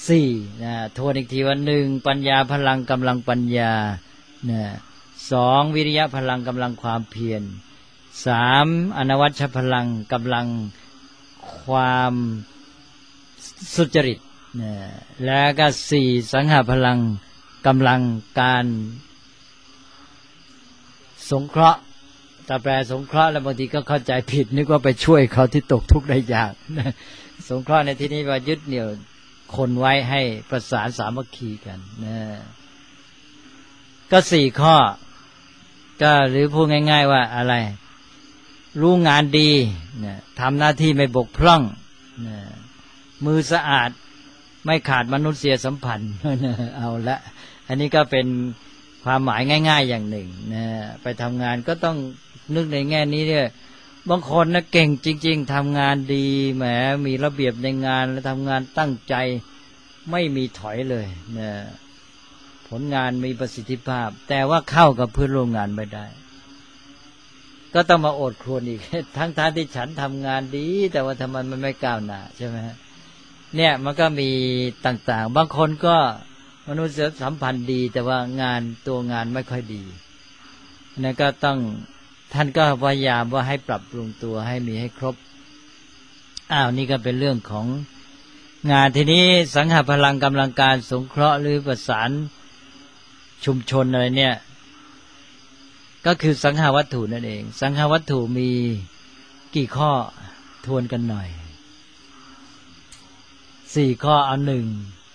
สี่นะทวนอีกทีว่าหนึ่งปัญญาพลังกำลังปัญญานะสองวิริยะพลังกำลังความเพียรสามอนวัชชพลังกำลังความสุจริตนะแล้วก็สี่สังหพลังกำลังการสงเคราะห์แต่แปลสงเคราะห์แล้วบางทีก็เข้าใจผิดนึกว่าไปช่วยเขาที่ตกทุกข์ได้ยากนะสงเคราะห์ในที่นี้ว่ายึดเหนี่ยวคนไว้ให้ประสานสามัคคีกันนะก็สี่ข้อก็หรือพูดง่ายๆว่าอะไรรู้งานดีนะทำหน้าที่ไม่บกพร่องนะมือสะอาดไม่ขาดมนุษยสัมพันธ์เอาละอันนี้ก็เป็นความหมายง่ายๆอย่างหนึ่งนะไปทำงานก็ต้องนึกในแง่นี้เนี่ยบางคนนะเก่งจริงๆทำงานดีแหมมีระเบียบในงานและทำงานตั้งใจไม่มีถอยเลยนะผลงานมีประสิทธิภาพแต่ว่าเข้ากับเพื่อนร่วมงานไม่ได้ก็ต้องมาอดครวญอีกทั้งๆที่ฉันทำงานดีแต่ว่าทำไมมันไม่ก้าวหน้าใช่ไหมฮะเนี่ยมันก็มีต่างๆบางคนก็มนุษยสัมพันธ์ดีแต่ว่างานตัวงานไม่ค่อยดีนั่นก็ต้องท่านก็พยายามว่าให้ปรับปรุงตัวให้มีให้ครบอ้าวนี่ก็เป็นเรื่องของงานทีนี้สังหพลังกำลังการสงเคราะห์หรือประสานชุมชนอะไรเนี่ยก็คือสังหวัตถุนั่นเองสังหวัตถุมีกี่ข้อทวนกันหน่อยสี่ข้อเอาหนึ่ง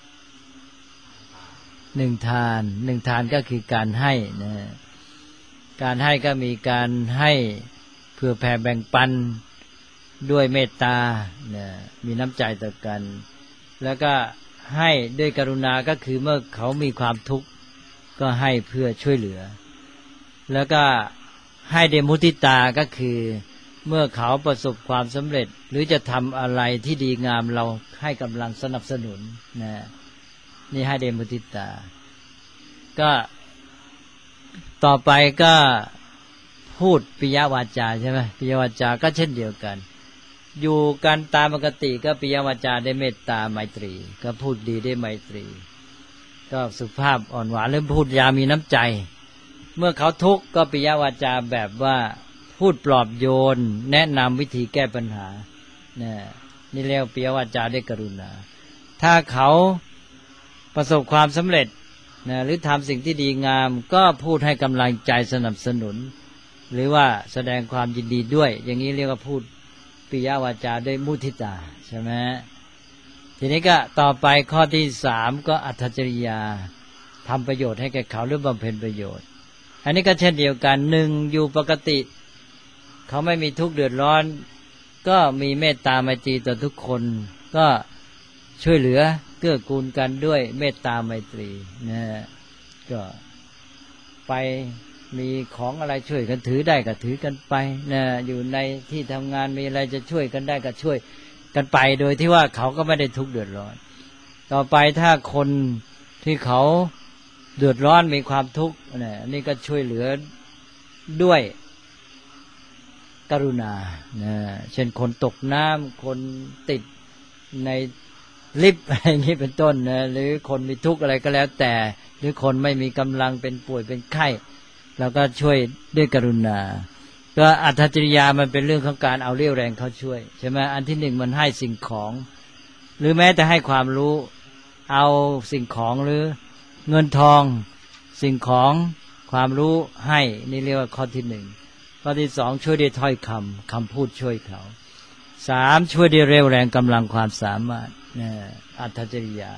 หนึ่งทานหนึ่งทานก็คือการให้นะการให้ก็มีการให้เพื่อแผ่แบ่งปันด้วยเมตตานะมีน้ำใจต่อกันแล้วก็ให้ด้วยกรุณาก็คือเมื่อเขามีความทุกข์ก็ให้เพื่อช่วยเหลือแล้วก็ให้ด้วยมุทิตาก็คือเมื่อเขาประสบความสำเร็จหรือจะทำอะไรที่ดีงามเราให้กำลังสนับสนุนนะนี่ให้ด้วยมุทิตาก็ต่อไปก็พูดปิยวาจาใช่ไหมปิยวาจาก็เช่นเดียวกันอยู่กันตามปกติก็ปิยวาจาได้เมตตาไมตรีก็พูดดีได้ไมตรีก็สุภาพอ่อนหวานหรือพูดยามีน้ำใจเมื่อเขาทุกข์ก็ปิยวาจาแบบว่าพูดปลอบโยนแนะนำวิธีแก้ปัญหานี่นี่เรียกปิยวาจาได้กรุณาถ้าเขาประสบความสำเร็จนะหรือทำสิ่งที่ดีงามก็พูดให้กำลังใจสนับสนุนหรือว่าแสดงความยินดีด้วยอย่างนี้เรียกว่าพูดปิยวาจาด้วยมุทิตาใช่ไหมทีนี้ก็ต่อไปข้อที่สามก็อัตถจริยาทำประโยชน์ให้แก่เขาหรือบำเพ็ญประโยชน์อันนี้ก็เช่นเดียวกันหนึ่งอยู่ปกติเขาไม่มีทุกข์เดือดร้อนก็มีเมตตาไมตรีต่อทุกคนก็ช่วยเหลือเกื้อกูลกันด้วยเมตตาไมตรีนะก็ไปมีของอะไรช่วยกันถือได้ก็ถือกันไปนะอยู่ในที่ทำงานมีอะไรจะช่วยกันได้ก็ช่วยกันไปโดยที่ว่าเขาก็ไม่ได้ทุกข์เดือดร้อนต่อไปถ้าคนที่เขาเดือดร้อนมีความทุกข์นะนี่ก็ช่วยเหลือด้วยกรุณานะเช่นคนตกน้ำคนติดในลิฟต์อะไรอย่างนี้เป็นต้นนะหรือคนมีทุกข์อะไรก็แล้วแต่หรือคนไม่มีกำลังเป็นป่วยเป็นไข้เราก็ช่วยด้วยกรุณาก็อัตถจริยามันเป็นเรื่องของการเอาเรี่ยวแรงเขาช่วยใช่ไหมอันที่หนึ่งมันให้สิ่งของหรือแม้แต่ให้ความรู้เอาสิ่งของหรือเงินทองสิ่งของความรู้ให้นี่เรียกว่าข้อที่หนึ่งข้อที่สองช่วยด้วยถ้อยคำคำพูดช่วยเขาสามช่วยด้วยเรี่ยวแรงกำลังความสามารถเนี่ยอัตถจริยา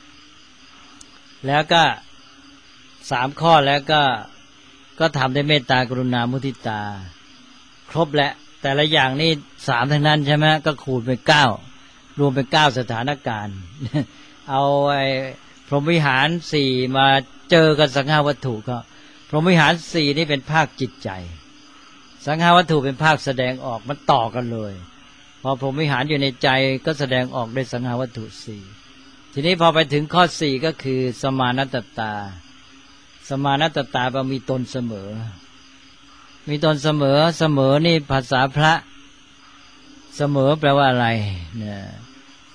แล้วก็สามข้อแล้วก็ก็ทำได้เมตตากรุณามุทิตาครบแล้วแต่ละอย่างนี่สามทั้งนั้นใช่ไหมก็คูณเป็นเก้ารวมเป็นเก้าสถานการณ์เอาไอ้พรหมวิหารสี่มาเจอกับสังฆวัตถุก็พรหมวิหารสี่นี่เป็นภาคจิตใจสังฆวัตถุเป็นภาคแสดงออกมันต่อกันเลยพอพรหมวิหารอยู่ในใจก็แสดงออกด้วยสังฆวัตถุสี่ทีนี้พอไปถึงข้อสี่ก็คือสมานัตตาสมานัตตาแปลมีตนเสมอมีตนเสมอเสมอนี่ภาษาพระเสมอแปลว่าอะไรเนี่ยเ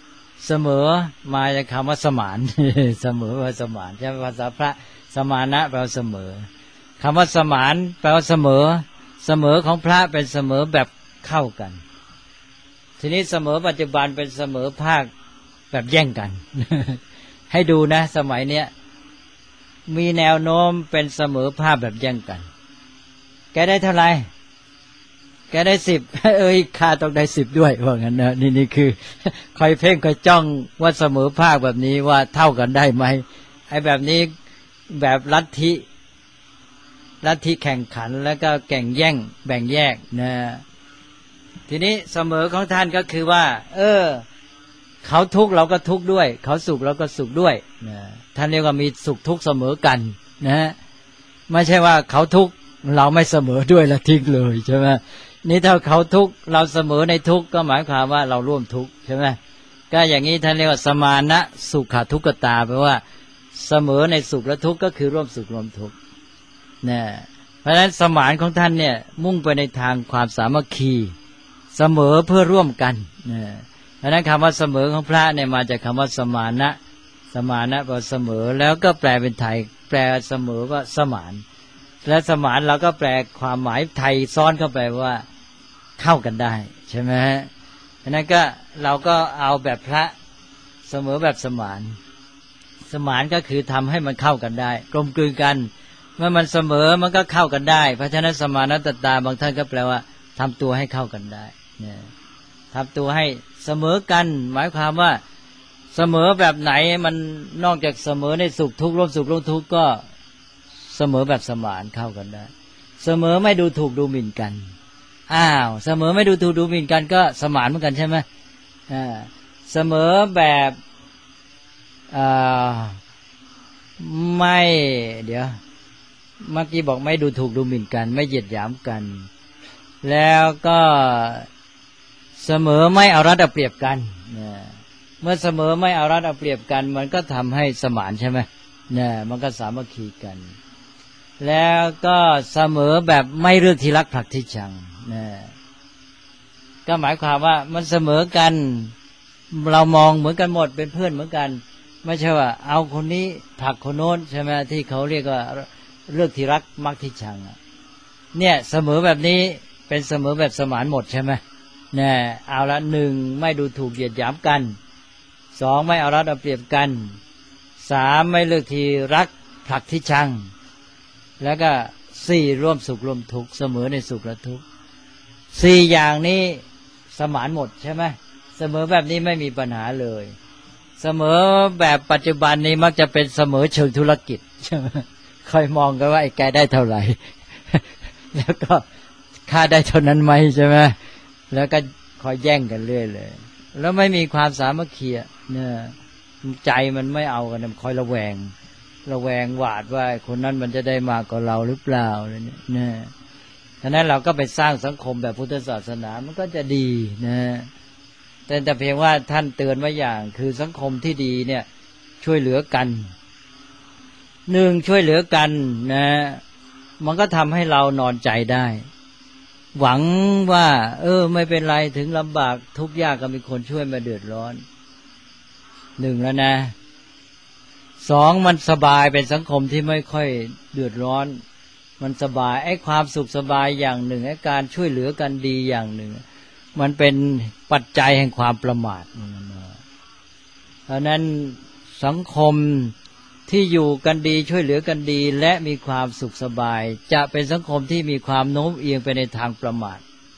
เสมอมาจากคำว่าสมาน เสมอว่าสมานใช่ไหมภาษาพระสมานะแปลว่าเสมอคำว่าสมานแปลว่าเสมอเสมอของพระเป็นเสมอแบบเข้ากันทีนี้เสมอปัจจุบันเป็นเสมอภาคแบบแย่งกัน ให้ดูนะสมัยเนี้ยมีแนวโน้มเป็นเสมอภาคแบบแย่งกันแกได้เท่าไหร่แกได้สิบ เอ้ยข้าต้องได้สิบด้วยว่างั้นนะนี่นี่คือคอยเพ่งคอยจ้องว่าเสมอภาคแบบนี้ว่าเท่ากันได้ไหมไอ้แบบนี้แบบลัทธิลัทธิแข่งขันแล้วก็แข่งแย่งแบ่งแยกนะทีนี้เสมอของท่านก็คือว่าเออเขาทุกข์เราก็ทุกข์ด้วยเขาสุขเราก็สุขด้วยนะท่านเรียกว่ามีสุขทุกข์เสมอกันนะไม่ใช่ว่าเขาทุกข์เราไม่เสมอด้วยแล้วทิ้งเลยใช่ไหมนี่ถ้าเขาทุกข์เราเสมอในทุกข์ก็หมายความว่าเราร่วมทุกข์ใช่ไหมก็อย่างนี้ท่านเรียกว่าสมานะสุขทุกขตาแปลว่าเสมอในสุขและทุกข์ก็คือร่วมสุขร่วมทุกข์นะเพราะฉะนั้นสมานของท่านเนี่ยมุ่งไปในทางความสามัคคีเสมอเพื่อร่วมกันนะเพราะฉะนั้นคำว่าเสมอของพระเนี่ยมาจากคำว่าสมานะสมานะแปลว่าเสมอแล้วก็แปลเป็นไทยแปลเสมอว่าสมานและสมานเราก็แปลความหมายไทยซ้อนเข้าไปว่าเข้ากันได้ใช่ไหมฮะเพราะนั้นก็เราก็เอาแบบพระเสมอแบบสมานสมานก็คือทำให้มันเข้ากันได้กลมกลืนกันเมื่อมันเสมอมันก็เข้ากันได้เพราะฉะนั้นสมานัตตาบางท่านก็แปลว่าทำตัวให้เข้ากันได้เนี่ยทำตัวให้เสมอกันหมายความว่าเสมอแบบไหนมันนอกจากเสมอในสุขทุกข์ร่วมสุขร่วมทุกข์ก็เสมอแบบสมานเข้ากันได้เสมอไม่ดูถูกดูหมิ่นกันอ้าวเสมอไม่ดูถูกดูหมิ่นกันก็สมานเหมือนกันใช่ไหมอ่าเสมอแบบอ่าไม่เดี๋ยวเมื่อกี้บอกไม่ดูถูกดูหมิ่นกันไม่เหยียดหยามกันแล้วก็เสมอไม่เอารัดเอาเปรียบกันเมื่อเสมอไม่เอารัดเอาเปรียบกันมันก็ทำให้สมานใช่ไหมเนี่ยมันก็สามัคคีกันแล้วก็เสมอแบบไม่เลือกที่รักผลักที่ชังเนี่ยก็หมายความว่ามันเสมอกันเรามองเหมือนกันหมดเป็นเพื่อนเหมือนกันไม่ใช่ว่าเอาคนนี้ผลักคนโน้นใช่ไหมที่เขาเรียกว่าเลือกที่รักมักที่ชังเนี่ยเสมอแบบนี้เป็นเสมอแบบสมานหมดใช่ไหมเนี่ยเอาละหนึ่งไม่ดูถูกเหยียดหยามกันสองไม่เอารัดเอาเปรียบกันสามไม่เลือกที่รักผลักที่ชังแล้วก็สี่ร่วมสุขร่วมทุกข์เสมอในสุขและทุกข์สี่อย่างนี้สมานหมดใช่ไหมเสมอแบบนี้ไม่มีปัญหาเลยเสมอแบบปัจจุบันนี้มักจะเป็นเสมอเชิงธุรกิจใช่ไหมคอยมองกันว่าไอ้แกได้เท่าไหร่ แล้วก็ค่าได้เท่านั้นไหมใช่ไหมแล้วก็คอยแย่งกันเรื่อยเลยแล้วไม่มีความสามัคคีเนี่ยใจมันไม่เอากันมันคอยระแวงระแวงหวาดว่าคนนั้นมันจะได้มากกว่าเราหรือเปล่าเนี่ยเนี่ยฉะนั้นเราก็ไปสร้างสังคมแบบพุทธศาสนามันก็จะดีนะแต่แต่เพียงว่าท่านเตือนไว้อย่างคือสังคมที่ดีเนี่ยช่วยเหลือกันหนึ่งช่วยเหลือกันนะมันก็ทำให้เรานอนใจได้หวังว่าเออไม่เป็นไรถึงลำบากทุกข์ยากก็มีคนช่วยมาเดือดร้อนหนึ่งแล้วนะสองมันสบายเป็นสังคมที่ไม่ค่อยเดือดร้อนมันสบายไอ้ความสุขสบายอย่างหนึ่งไอ้การช่วยเหลือกันดีอย่างหนึ่งมันเป็นปัจจัยแห่งความประมาทเพราะนั้นสังคมที่อยู่กันดีช่วยเหลือกันดีและมีความสุขสบายจะเป็นสังคมที่มีความโน้มเอียงไปในทางประมาท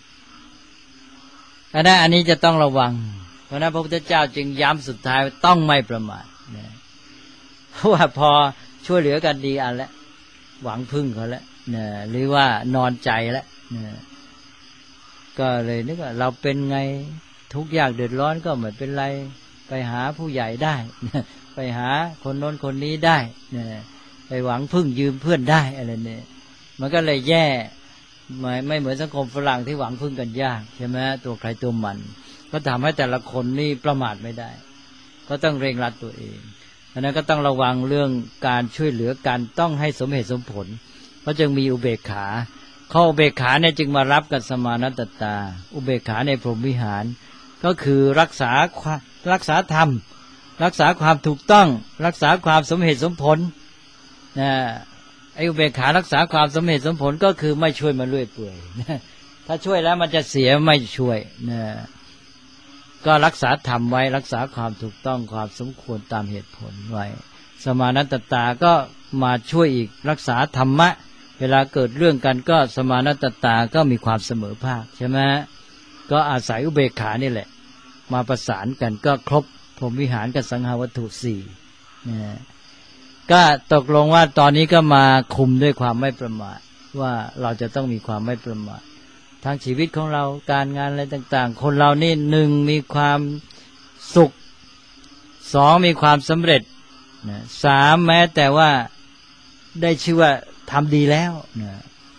เพราะนั้นอันนี้จะต้องระวังเพราะนั้นพระพุทธเจ้าจึงย้ำสุดท้ายต้องไม่ประมาทเพราะว่าพอช่วยเหลือกันดีอันแล้วหวังพึ่งเขาแล้วเนี่ยหรือว่านอนใจแล้วเนี่ยก็เลยนึกว่าเราเป็นไงทุกข์ยากเดือดร้อนก็ไม่เป็นไรไปหาผู้ใหญ่ได้ไปหาคนโน้นคนนี้ได้เนี่ยไปหวังพึ่งยืมเพื่อนได้อะไรเนี่ยมันก็เลยแย่ไม่ไม่เหมือนสังคมฝรั่งที่หวังพึ่งกันยากใช่ไหมตัวใครตัวมันก็ทำให้แต่ละคนนี่ประมาทไม่ได้ก็ต้องเร่งรัดตัวเองอันนั้นก็ต้องระวังเรื่องการช่วยเหลือกันต้องให้สมเหตุสมผลเพราะจึงมีอุเบกขาข้ออุเบกขาเนี่ยจึงมารับกับสมานัตตาอุเบกขาในพรหมวิหารก็คือรักษารักษาธรรมรักษาความถูกต้องรักษาความสมเหตุสมผลนะไอ้อุเบกขารักษาความสมเหตุสมผลก็คือไม่ช่วยมันเรื่อยเปื่อยนะถ้าช่วยแล้วมันจะเสียไม่ช่วยนะก็รักษาธรรมไว้รักษาความถูกต้องความสมควรตามเหตุผลไว้สมานัตตาก็มาช่วยอีกรักษาธรรมะเวลาเกิดเรื่องกันก็สมานัตตาก็มีความเสมอภาคใช่ไหมก็อาศัยอุเบกขานี่แหละมาประสานกันก็ครบพรหมวิหารกับสังหาวัตถุสี่นะก็ตกลงว่าตอนนี้ก็มาคุมด้วยความไม่ประมาทว่าเราจะต้องมีความไม่ประมาททั้งชีวิตของเราการงานอะไรต่างๆคนเรานี่หนึ่งมีความสุขสองมีความสำเร็จนะสามแม้แต่ว่าได้ชื่อว่าทำดีแล้วนะ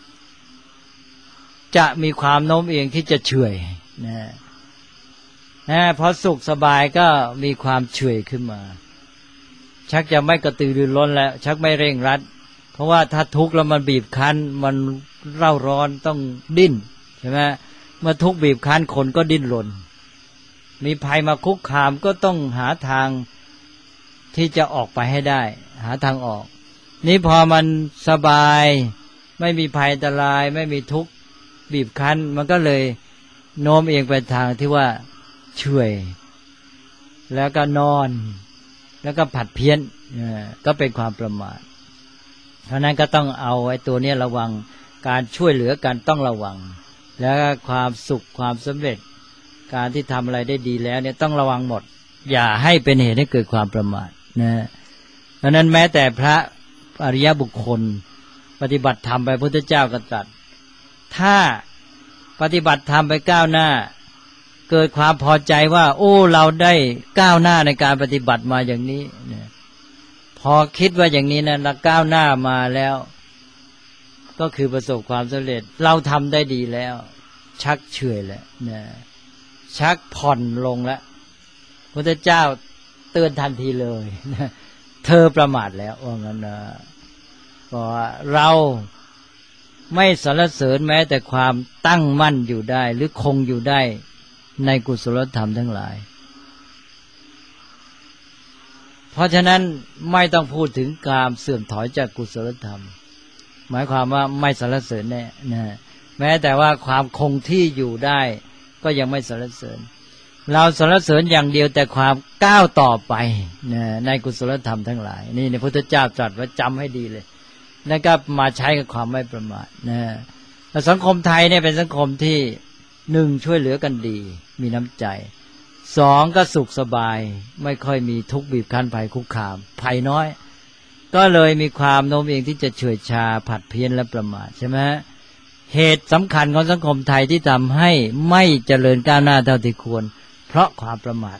จะมีความโน้มเอียงที่จะเฉื่อยนะนะพอสุขสบายก็มีความเฉื่อยขึ้นมาชักจะไม่กระตือรือร้นแล้วชักไม่เร่งรัดเพราะว่าถ้าทุกข์แล้วมันบีบคั้นมันเร่าร้อนต้องดิ้นใช่ไหมเมื่อทุกข์บีบคั้นคนก็ดิ้นรนมีภัยมาคุกคามก็ต้องหาทางที่จะออกไปให้ได้หาทางออกนี่พอมันสบายไม่มีภัยอันตรายไม่มีทุกข์บีบคั้นมันก็เลยโน้มเอียงไปทางที่ว่าเฉื่อยแล้วก็นอนแล้วก็ผัดเพี้ยนก็เป็นความประมาทเพราะนั้นก็ต้องเอาไอ้ตัวนี้ระวังการช่วยเหลือกันต้องระวังแล้วความสุขความสำเร็จการที่ทำอะไรได้ดีแล้วเนี่ยต้องระวังหมดอย่าให้เป็นเหตุให้เกิดความประมาทนะเพราะนั้นแม้แต่พระอริยบุคคลปฏิบัติธรรมไปพระพุทธเจ้าก็ตรัสถ้าปฏิบัติธรรมไปก้าวหน้าเกิดความพอใจว่าโอ้เราได้ก้าวหน้าในการปฏิบัติมาอย่างนี้เนี่ยพอคิดว่าอย่างนี้นะเราก้าวหน้ามาแล้วก็คือประสบความสำเร็จเราทำได้ดีแล้วชักเฉื่อยแล้วนะชักผ่อนลงแล้วพระพุทธเจ้าเตือนทันทีเลยนะเธอประมาทแล้วว่างั้นนะก็เราไม่สรรเสริญแม้แต่ความตั้งมั่นอยู่ได้หรือคงอยู่ได้ในกุศลธรรมทั้งหลายเพราะฉะนั้นไม่ต้องพูดถึงการเสื่อมถอยจากกุศลธรรมหมายความว่าไม่สรรเสริญแน่นะแม้แต่ว่าความคงที่อยู่ได้ก็ยังไม่สรรเสริญเราสรรเสริญอย่างเดียวแต่ความก้าวต่อไปนะในกุศลธรรมทั้งหลายนี่พระพุทธเจ้าตรัสไว้จำให้ดีเลยนั่นก็มาใช้กับความไม่ประมาทนะสังคมไทยเนี่ยเป็นสังคมที่หนึ่งช่วยเหลือกันดีมีน้ำใจสองก็สุขสบายไม่ค่อยมีทุกข์บีบคั้นภัยคุกคามภัยน้อยก็เลยมีความโน้มเอียงที่จะเฉื่อยชาผัดเพี้ยนและประมาทใช่ไหมเหตุสำคัญของสังคมไทยที่ทำให้ไม่เจริญก้าวหน้าเท่าที่ควรเพราะความประมาท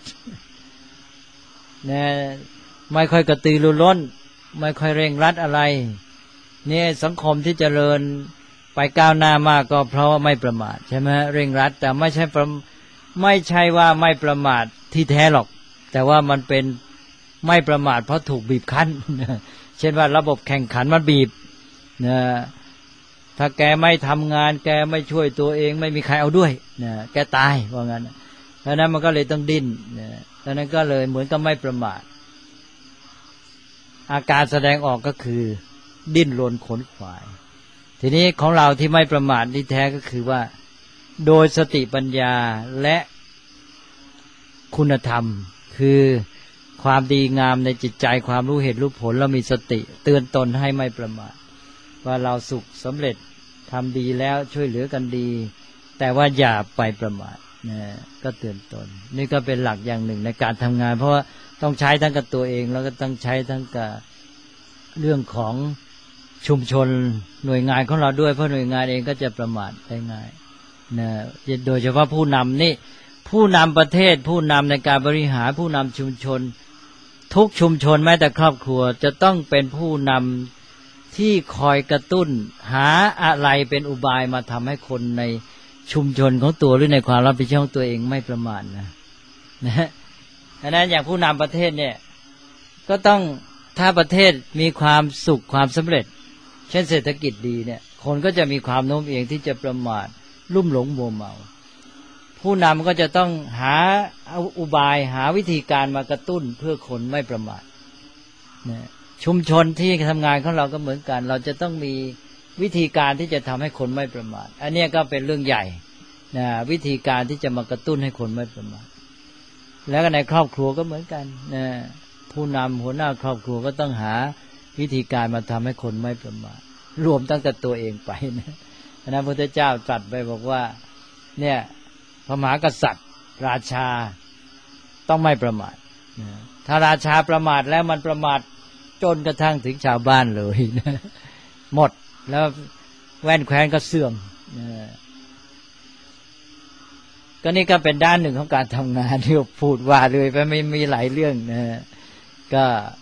เนี่ยไม่ค่อยกระตือรือร้นไม่ค่อยเร่งรัดอะไรเนี่ยสังคมที่เจริญไปก้าวหน้ามากก็เพราะว่าไม่ประมาทใช่ไหมเร่งรัดแต่ไม่ใช่ไม่ใช่ว่าไม่ประมาทที่แท้หรอกแต่ว่ามันเป็นไม่ประมาทเพราะถูกบีบคั้นเช่นว่าระบบแข่งขันมันบีบนะถ้าแกไม่ทำงานแกไม่ช่วยตัวเองไม่มีใครเอาด้วยนะแกตายว่างั้นเพราะนั้นมันก็เลยต้องดิ้นนะเพราะนั้นก็เลยเหมือนกับไม่ประมาทอาการแสดงออกก็คือดิ้นรนขนขวายทีนี้ของเราที่ไม่ประมาทที่แท้ก็คือว่าโดยสติปัญญาและคุณธรรมคือความดีงามในจิตใจความรู้เหตุรู้ผลเรามีสติเตือนตนให้ไม่ประมาทว่าเราสุขสำเร็จทำดีแล้วช่วยเหลือกันดีแต่ว่าอย่าไปประมาทนะก็เตือนตนนี่ก็เป็นหลักอย่างหนึ่งในการทำงานเพราะว่าต้องใช้ทั้งกับตัวเองแล้วก็ต้องใช้ทั้งกับเรื่องของชุมชนหน่วยงานของเราด้วยเพราะหน่วยงานเองก็จะประมาทได้ง่ายนะโดยเฉพาะผู้นำนี่ผู้นำประเทศผู้นำในการบริหารผู้นำชุมชนทุกชุมชนแม้แต่ครอบครัวจะต้องเป็นผู้นำที่คอยกระตุ้นหาอะไรเป็นอุบายมาทำให้คนในชุมชนของตัวหรือในความรับผิดชอบของตัวเองไม่ประมาทนะนะดังนั้นอย่างผู้นำประเทศเนี่ยก็ต้องถ้าประเทศมีความสุขความสำเร็จเช่นเศรษฐกิจดีเนี่ยคนก็จะมีความโน้มเอียงที่จะประมาทลุ่มหลงมัวเมาผผู้นำก็จะต้องหาอุบายหาวิธีการมากระตุ้นเพื่อคนไม่ประมาทนะชุมชนที่ทำงานของเราก็เหมือนกันเราจะต้องมีวิธีการที่จะทำให้คนไม่ประมาทอันนี้ก็เป็นเรื่องใหญ่นะวิธีการที่จะมากระตุ้นให้คนไม่ประมาทแล้วก็ในครอบครัวก็เหมือนกันนะผู้นำหัวหน้าครอบครัวก็ต้องหาวิธีการมาทำให้คนไม่ประมาทรวมตั้งแต่ตัวเองไปนะพระพุทธเจ้าตรัสไปบอกว่าเนี่ยพระมหากษัตริย์ราชาต้องไม่ประมาทนะถ้าราชาประมาทแล้วมันประมาทจนกระทั่งถึงชาวบ้านเลยนะหมดแล้วแว่นแคว้นก็เสื่อมนะก็นี่ก็เป็นด้านหนึ่งของการทำงานที่พูดว่าเลยไปไม่มีหลายเรื่องนะก็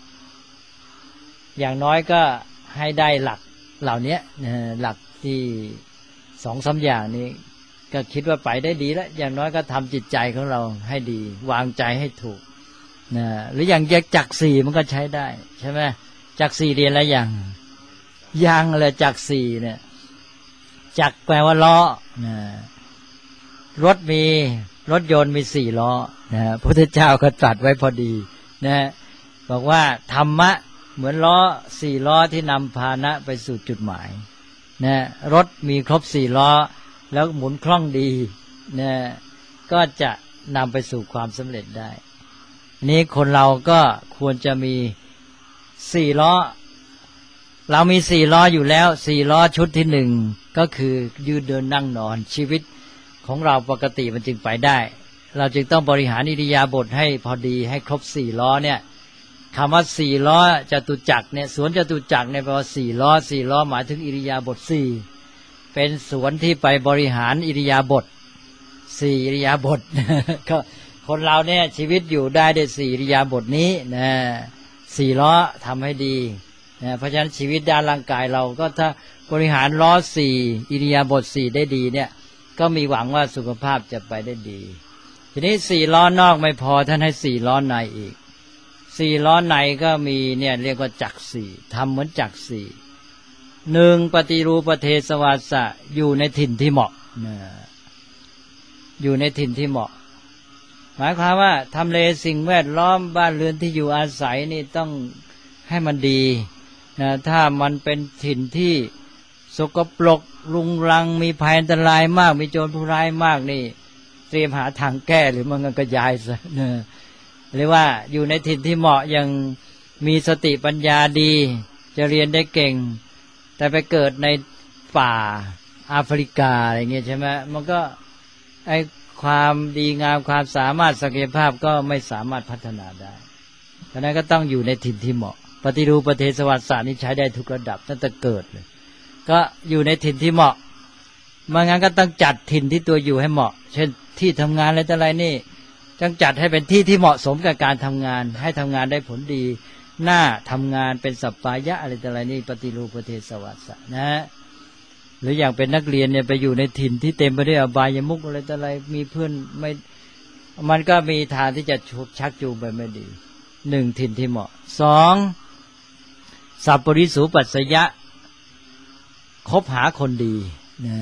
อย่างน้อยก็ให้ได้หลักเหล่านี้นะหลักที่สองสามอย่างนี้ก็คิดว่าไปได้ดีแล้วอย่างน้อยก็ทำจิตใจของเราให้ดีวางใจให้ถูกนะหรืออย่างจักสี่มันก็ใช้ได้ใช่ไหมจักสี่เรียนแล้วอย่างยังเลยจักสี่เนี่ยจักแปลว่าล้อนะรถมีรถยนต์มีสี่ล้อนะพระพุทธเจ้าก็ตรัสไว้พอดีนะบอกว่าธรรมะเหมือนล้อสี่ล้อที่นำพาหนะไปสู่จุดหมายนะรถมีครบสี่ล้อแล้วหมุนคล่องดีนะก็จะนำไปสู่ความสำเร็จได้นี้คนเราก็ควรจะมีสี่ล้อเรามีสี่ล้ออยู่แล้วสี่ล้อชุดที่หนึ่งก็คือยืนเดินนั่งนอนชีวิตของเราปกติมันจึงไปได้เราจึงต้องบริหารอิริยาบถให้พอดีให้ครบสี่ล้อเนี่ยคำว่าสี่ล้อจตุจักรเนี่ยสวนจตุจักรเนี่ยแปลว่าสี่ล้อสี่ล้อหมายถึงอิริยาบถสี่เป็นสวนที่ไปบริหารอิริยาบถสี่อิริยาบถก็คนเราเนี่ยชีวิตอยู่ได้ด้วยสี่อิริยาบถนี้นะสี่ล้อทำให้ดีนะเพราะฉะนั้นชีวิตด้านร่างกายเราก็ถ้าบริหารล้อสี่อิริยาบถสี่ได้ดีเนี่ยก็มีหวังว่าสุขภาพจะไปได้ดีทีนี้สี่ล้อนอกไม่พอท่านให้สี่ล้อในอีกสี่ล้อในก็มีเนี่ยเรียกว่าจักสี่ทำเหมือนจักสี่หนึ่งปฏิรูปเทศวาสะอยู่ในถิ่นที่เหมาะนะอยู่ในถิ่นที่เหมาะหมายความว่าทำเลสิ่งแวดล้อมบ้านเรือนที่อยู่อาศัยนี่ต้องให้มันดีนะถ้ามันเป็นถิ่นที่สกปรกรุงรังมีภัยอันตรายมากมีโจรผู้ร้ายมากนี่เตรียมหาทางแก้หรือมันก็ย้ายซะนะหรือว่าอยู่ในถิ่นที่เหมาะยังมีสติปัญญาดีจะเรียนได้เก่งแต่ไปเกิดในป่าแอฟริกาอะไรเงี้ยใช่ไหมมันก็ไอความดีงามความสามารถศักยภาพก็ไม่สามารถพัฒนาได้เพราะนั้นก็ต้องอยู่ในถิ่นที่เหมาะปฏิรูปประเทศวัตรศาสตร์นี่ใช้ได้ทุกระดับตั้งแต่เกิดเลยก็อยู่ในถิ่นที่เหมาะไม่งั้นก็ต้องจัดถิ่นที่ตัวอยู่ให้เหมาะเช่นที่ทำงานอะไรต่ออะไรนี่ต้องจัดให้เป็นที่ที่เหมาะสมกับการทำงานให้ทำงานได้ผลดีหน้าทำงานเป็นสัปปายะอะไรต่ออะไรนี่ปฏิรูปประเทศวัตรศาสตร์นะหรืออย่างเป็นนักเรียนเนี่ยไปอยู่ในถิ่นที่เต็มไปด้วยอบายมุขอะไรต่ออะไรมีเพื่อนไม่มันก็มีทางที่จะชักจูงไปไม่ดีหนึ่งถิ่นที่เหมาะสองสัพปริสูปัสสยะคบหาคนดีนะ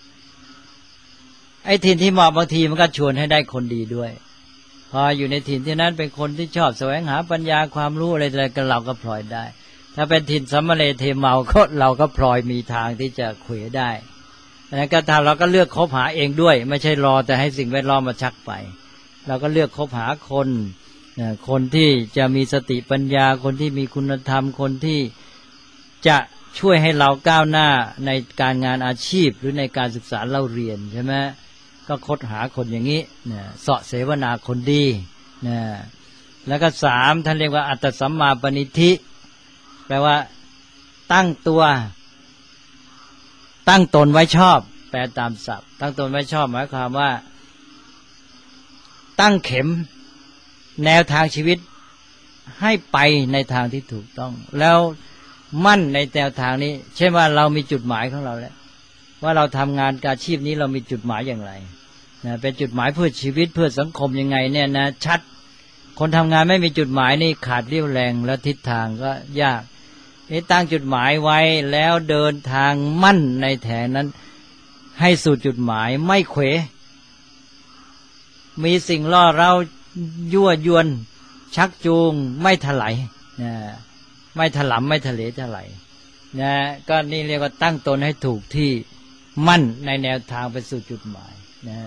ไอ้ถิ่นที่เหมาะบางทีมันก็ชวนให้ได้คนดีด้วยพออยู่ในถิ่นที่นั้นเป็นคนที่ชอบแสวงหาปัญญาความรู้อะไรอะไรกันเราก็พลอยได้ถ้าเป็นถิ่นสัมมะเลเทเมาก็เราก็พลอยมีทางที่จะเขวได้ดังนั้นก็ถ้าเราก็เลือกคบหาเองด้วยไม่ใช่รอแต่ให้สิ่งแวดล้อมมาชักไปเราก็เลือกคบหาคนนะคนที่จะมีสติปัญญาคนที่มีคุณธรรมคนที่จะช่วยให้เราก้าวหน้าในการงานอาชีพหรือในการศึกษาเล่าเรียนใช่ไหมก็คบหาคนอย่างนี้นะเสาะเสวนาคนดีนะแล้วก็สามท่านเรียกว่าอัตตสัมมาปณิธิแปลว่าตั้งตัวตั้งตนไว้ชอบแปลตามศัพท์ตั้งตนไว้ชอบหมายความว่าตั้งเข็มแนวทางชีวิตให้ไปในทางที่ถูกต้องแล้วมั่นในแนวทางนี้เช่นว่าเรามีจุดหมายของเราแล้วว่าเราทำงานอาชีพนี้เรามีจุดหมายอย่างไรนะเป็นจุดหมายเพื่อชีวิตเพื่อสังคมยังไงเนี่ยนะชัดคนทำงานไม่มีจุดหมายนี่ขาดเรี่ยวแรงและทิศทางก็ยากนี่ตั้งจุดหมายไว้แล้วเดินทางมั่นในแถวนั้นให้สู่จุดหมายไม่เขวมีสิ่งล่อเร้ายั่วยวนชักจูงไม่ถลายนะไม่ถลำไม่ทะเลถลายนะก็นี่เรียกว่าตั้งตนให้ถูกที่มั่นในแนวทางไปสู่จุดหมายนะ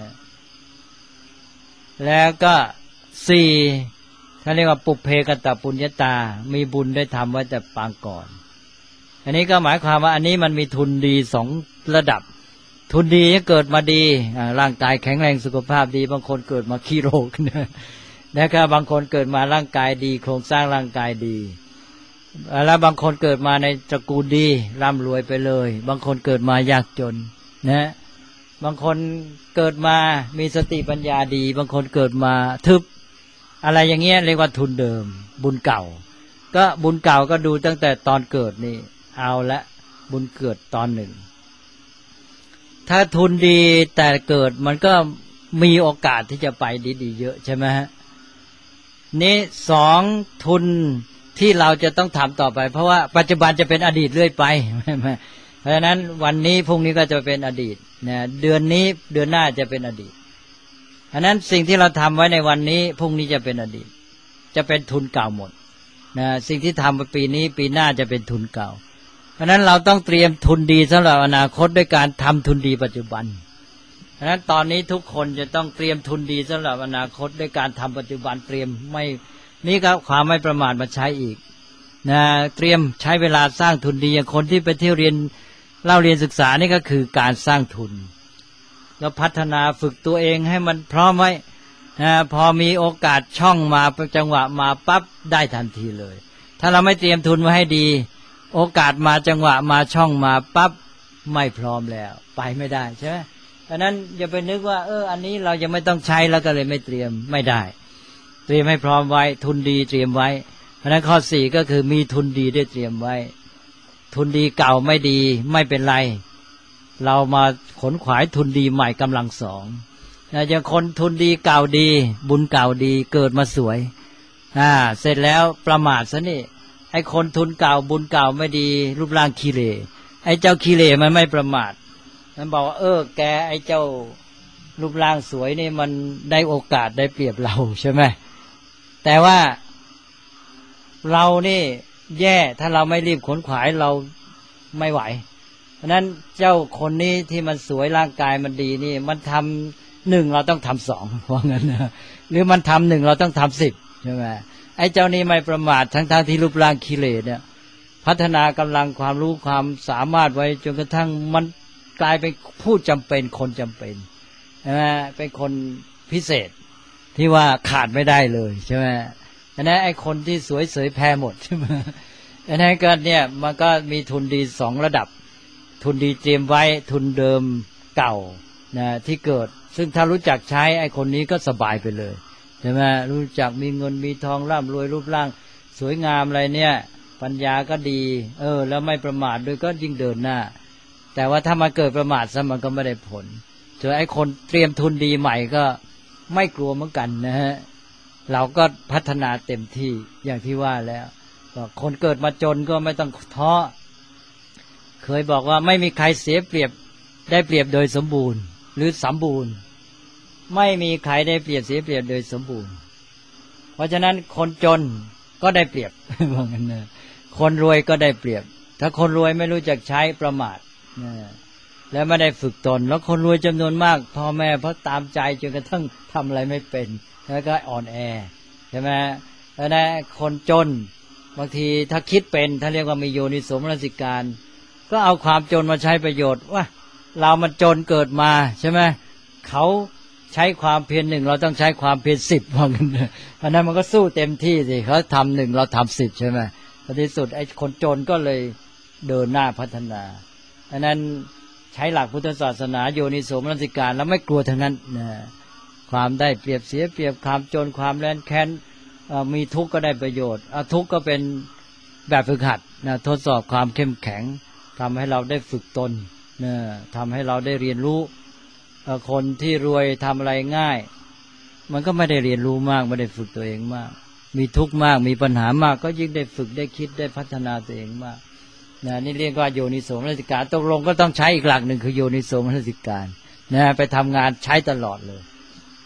แล้วก็สี่เขาเรียกว่าปุเพกตปุญญาตามีบุญได้ทำไว้แต่ปางก่อนอันนี้ก็หมายความว่าอันนี้มันมีทุนดีสองระดับทุนดีเกิดมาดีร่างกายแข็งแรงสุขภาพดีบางคนเกิดมาขี้โรคนะนะครับบางคนเกิดมาร่างกายดีโครงสร้างร่างกายดีแล้วบางคนเกิดมาในตระกูลดีร่ำรวยไปเลยบางคนเกิดมายากจนนะบางคนเกิดมามีสติปัญญาดีบางคนเกิดมาทึบอะไรอย่างเงี้ยเรียกว่าทุนเดิมบุญเก่าก็บุญเก่าก็ดูตั้งแต่ตอนเกิดนี่เอาละบุญเกิดตอนหนึ่งถ้าทุนดีแต่เกิดมันก็มีโอกาสที่จะไปดีๆเยอะใช่ไหมฮะนี่สองทุนที่เราจะต้องทำต่อไปเพราะว่าปัจจุบันจะเป็นอดีตเรื่อยไปเพราะฉะนั้นวันนี้พรุ่งนี้ก็จะเป็นอดีตนะเดือนนี้เดือนหน้าจะเป็นอดีตเพราะนั้นสิ่งที่เราทำไว้ในวันนี้พรุ่งนี้จะเป็นอดีตจะเป็นทุนเก่าหมดนะสิ่งที่ทำไปปีนี้ปีหน้าจะเป็นทุนเก่าเพราะนั้นเราต้องเตรียมทุนดีสำหรับอนาคตด้วยการทำทุนดีปัจจุบันเพราะนั้นตอนนี้ทุกคนจะต้องเตรียมทุนดีสำหรับอนาคตด้วยการทำปัจจุบันเตรียมไม่นี่ก็ความไม่ประมาทมาใช้อีกนะเตรียมใช้เวลาสร้างทุนดีอย่างคนที่ไปเที่ยวเรียนเล่าเรียนศึกษานี่ก็คือการสร้างทุนแล้วพัฒนาฝึกตัวเองให้มันพร้อมไว้นะพอมีโอกาสช่องมาจังหวะมาปั๊บได้ทันทีเลยถ้าเราไม่เตรียมทุนไว้ให้ดีโอกาสมาจังหวะมาช่องมาปั๊บไม่พร้อมแล้วไปไม่ได้ใช่ไหมเพราะนั้นอย่าไปนึกว่าเอออันนี้เรายังไม่ต้องใช้แล้วก็เลยไม่เตรียมไม่ได้เตรียมให้พร้อมไว้ทุนดีเตรียมไว้เพราะนั้นข้อสี่ก็คือมีทุนดีได้เตรียมไว้ทุนดีเก่าไม่ดีไม่เป็นไรเรามาขนขวายทุนดีใหม่กำลังสองนะอย่างคนทุนดีเก่าดีบุญเก่าดีเกิดมาสวยอ่าเสร็จแล้วประมาทซะนี่ไอ้คนทุนเก่าบุญเก่าไม่ดีรูปร่างขี้เหร่ไอ้เจ้าขี้เหร่มันไม่ประมาทมันบอกว่าเออแกไอ้เจ้ารูปร่างสวยนี่มันได้โอกาสได้เปรียบเราใช่ไหมแต่ว่าเรานี่แย่ถ้าเราไม่รีบขนขวายเราไม่ไหวเพราะนั้นเจ้าคนนี้ที่มันสวยร่างกายมันดีนี่มันทำหนึ่งเราต้องทำสองว่างั้นนะหรือมันทำหนึ่งเราต้องทำสิบใช่ไหมไอ้เจ้านี้ไม่ประมาททั้งๆ ท, ที่รูปร่างขี้เหร่เนี่ยพัฒนากำลังความรู้ความสามารถไว้จนกระทั่งมันกลายเป็นผู้จำเป็นคนจำเป็นใช่ไหมเป็นคนพิเศษที่ว่าขาดไม่ได้เลยใช่ไหมอันนั้นไอ้คนที่สวยเสยแพ้หมดใช่ไหมอันนั้นก็เนี่ยมันก็มีทุนดีสองระดับทุนดีเตรียมไว้ทุนเดิมเก่านะที่เกิดซึ่งถ้ารู้จักใช้ไอ้คนนี้ก็สบายไปเลยใช่ไหมรู้จักมีเงินมีทองร่ำรวยรูปร่างสวยงามอะไรเนี่ยปัญญาก็ดีเออแล้วไม่ประมาทด้วยก็ยิ่งเดินหน้าแต่ว่าถ้ามาเกิดประมาทซะมันก็ไม่ได้ผลส่วนไอ้คนเตรียมทุนดีใหม่ก็ไม่กลัวเหมือนกันนะฮะเราก็พัฒนาเต็มที่อย่างที่ว่าแล้วคนเกิดมาจนก็ไม่ต้องท้อเคยบอกว่าไม่มีใครเสียเปรียบได้เปรียบโดยสมบูรณ์หรือสมบูรณ์ไม่มีใครได้เปรียบเสียเปรียบโดยสมบูรณ์เพราะฉะนั้นคนจนก็ได้เปรียบว่างั้นนะคนรวยก็ได้เปรียบถ้าคนรวยไม่รู้จักใช้ประมาทนะแล้วไม่ได้ฝึกตนแล้วคนรวยจำนวนมากพ่อแม่เพราะตามใจจนกระทั่งทำอะไรไม่เป็นแล้วก็อ่อนแอใช่ไหมแล้วนะคนจนบางทีถ้าคิดเป็นถ้าเรียกว่ามีโยนิโสมนสิการก็เอาความจนมาใช้ประโยชน์ว่าเรามันจนเกิดมาใช่ไหมเขาใช้ความเพียรหนึ่งเราต้องใช้ความเพียรสิบว่างั้นเพราะนั้นมันก็สู้เต็มที่สิเขาทำหนึ่งเราทำสิบใช่ไหมในที่สุดไอ้คนจนก็เลยเดินหน้าพัฒนาเพราะนั้นใช้หลักพุทธศาสนาโยนิโสมนสิการแล้วไม่กลัวทั้งนั้นนะความได้เปรียบเสียเปรียบความจนความแร้นแค้นมีทุกข์ก็ได้ประโยชน์ทุกข์ก็เป็นแบบฝึกหัดนะทดสอบความเข้มแข็งทำให้เราได้ฝึกตนนะทำให้เราได้เรียนรู้คนที่รวยทำอะไรง่ายมันก็ไม่ได้เรียนรู้มากไม่ได้ฝึกตัวเองมากมีทุกข์มากมีปัญหามากก็ยิ่งได้ฝึกได้คิดได้พัฒนาตัวเองมากนะนี่เรียกว่าโยนิโสมนสิการตกลงก็ต้องใช้อีกหลักหนึ่งคือโยนิโสมนสิการนะไปทำงานใช้ตลอดเลย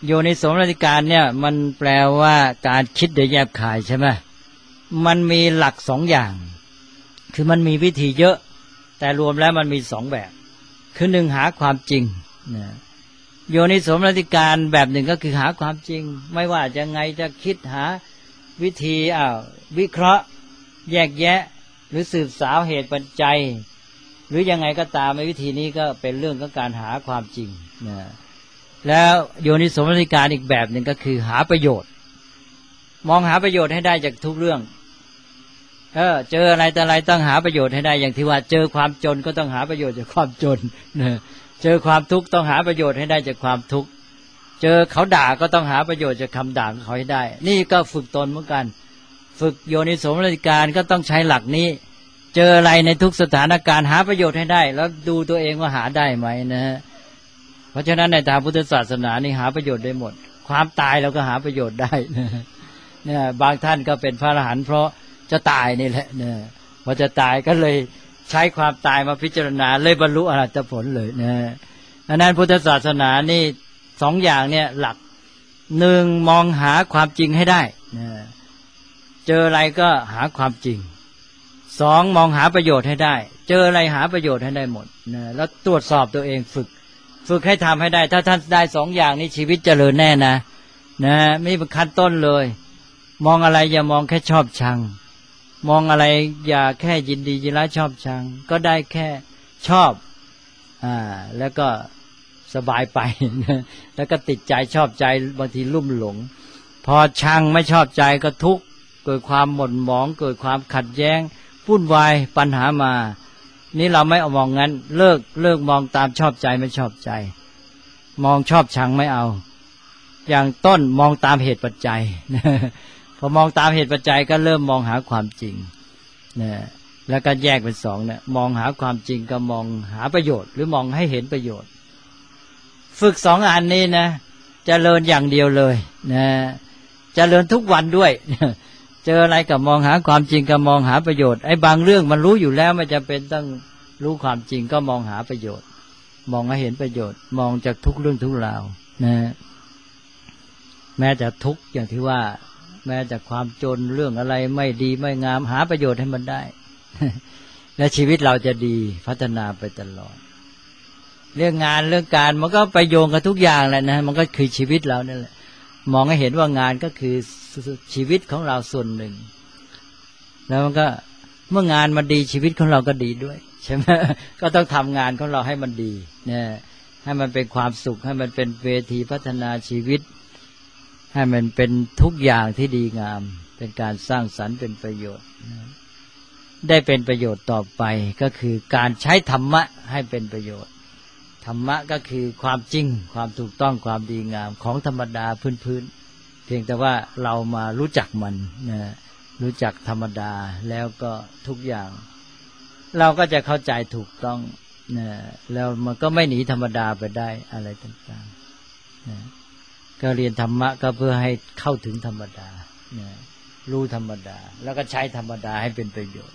โยนิโสมนสิการเนี่ยมันแปลว่าการคิดโดยแยบคายใช่ไหมมันมีหลักสองอย่างคือมันมีวิธีเยอะแต่รวมแล้วมันมีสองแบบคือหนึ่งหาความจริงนะโยนิโสมนสิการแบบหนึ่งก็คือหาความจริงไม่ว่าจะไงจะคิดหาวิธีอ้าววิเคราะห์แยกแยะหรือสืบสาวเหตุปัจจัยหรือยังไงก็ตามในวิธีนี้ก็เป็นเรื่องของการหาความจริงนะแล้วโยนิโสมนสิการอีกแบบหนึ่งก็คือหาประโยชน์มองหาประโยชน์ให้ได้จากทุกเรื่องเออเจออะไรแต่อะไรต้องหาประโยชน์ให้ได้อย่างที่ว่าเจอความจนก็ต้องหาประโยชน์จากความจนนะเจอความทุกข์ต้องหาประโยชน์ให้ได้จากความทุกข์เจอเขาด่าก็ต้องหาประโยชน์จากคำด่าของเขาให้ได้นี่ก็ฝึกตนเหมือนกันฝึกโยนิโสมนสิการก็ต้องใช้หลักนี้เจออะไรในทุกสถานการณ์หาประโยชน์ให้ได้แล้วดูตัวเองว่าหาได้ไหมนะฮะเพราะฉะนั้นในทางพุทธศาสนานี่หาประโยชน์ได้หมดความตายเราก็หาประโยชน์ได้นะเนี่ยบางท่านก็เป็นพระอรหันต์เพราะจะตายนี่แหละเนี่ยพอจะตายก็เลยใช้ความตายมาพิจารณาเลยบรรลุอรหัตผลเลยนะดังนั้นพุทธศาสนานี่สองอย่างเนี่ยหลักหนึ่งมองหาความจริงให้ได้นะเจออะไรก็หาความจริงสองมองหาประโยชน์ให้ได้เจออะไรหาประโยชน์ให้ได้หมดนะแล้วตรวจสอบตัวเองฝึกฝึกให้ทำให้ได้ถ้าท่านได้สองอย่างนี้ชีวิตเจริญแน่นะนะไม่เป็นขั้นต้นเลยมองอะไรอย่ามองแค่ชอบชังมองอะไรอย่าแค่ยินดียินร้ายชอบชังก็ได้แค่ชอบอ่าแล้วก็สบายไปแล้วก็ติดใจชอบใจบางทีลุ่มหลงพอชังไม่ชอบใจก็ทุกข์เกิดความหม่นหมองเกิดความขัดแย้งวุ่นวายปัญหามานี่เราไม่เอามองงั้นเลิกเลิกมองตามชอบใจไม่ชอบใจมองชอบชังไม่เอาอย่างต้นมองตามเหตุปัจจัยพอมองตามเหตุปัจจัยก็เริ่มมองหาความจริงนะแล้วก็แยกเป็นสองเนี่ยมองหาความจริงกับมองหาประโยชน์หรือมองให้เห็นประโยชน์ฝึกสองอันนี้นะเจริญอย่างเดียวเลยนะเจริญทุกวันด้วยเจออะไรกับมองหาความจริงกับมองหาประโยชน์ไอ้บางเรื่องมันรู้อยู่แล้วไม่จำเป็นต้องรู้ความจริงก็มองหาประโยชน์มองให้เห็นประโยชน์มองจากทุกเรื่องทุกราวนะแม้แต่ทุกอย่างที่ว่าแม้แต่ความจนเรื่องอะไรไม่ดีไม่งามหาประโยชน์ให้มันได้ และชีวิตเราจะดีพัฒนาไปตลอดเรื่องงานเรื่องการมันก็ไปโยงกับทุกอย่างแหละนะมันก็คือชีวิตเรานั่นแหละมองให้เห็นว่างานก็คือชีวิตของเราส่วนหนึ่งแล้วมันก็เมื่องานมันดีชีวิตของเราก็ดีด้วยใช่ไหม ก็ต้องทำงานของเราให้มันดีเนี่ยให้มันเป็นความสุขให้มันเป็นเวทีพัฒนาชีวิตให้มันเป็นทุกอย่างที่ดีงามเป็นการสร้างสรรค์เป็นประโยชน์ได้เป็นประโยชน์ต่อไปก็คือการใช้ธรรมะให้เป็นประโยชน์ธรรมะก็คือความจริงความถูกต้องความดีงามของธรรมดาพื้นๆเพียงแต่ว่าเรามารู้จักมันนะรู้จักธรรมดาแล้วก็ทุกอย่างเราก็จะเข้าใจถูกต้องนะแล้วมันก็ไม่หนีธรรมดาไปได้อะไรต่างๆนะก็เรียนธรรมะก็เพื่อให้เข้าถึงธรรมดานะรู้ธรรมดาแล้วก็ใช้ธรรมดาให้เป็นประโยชน์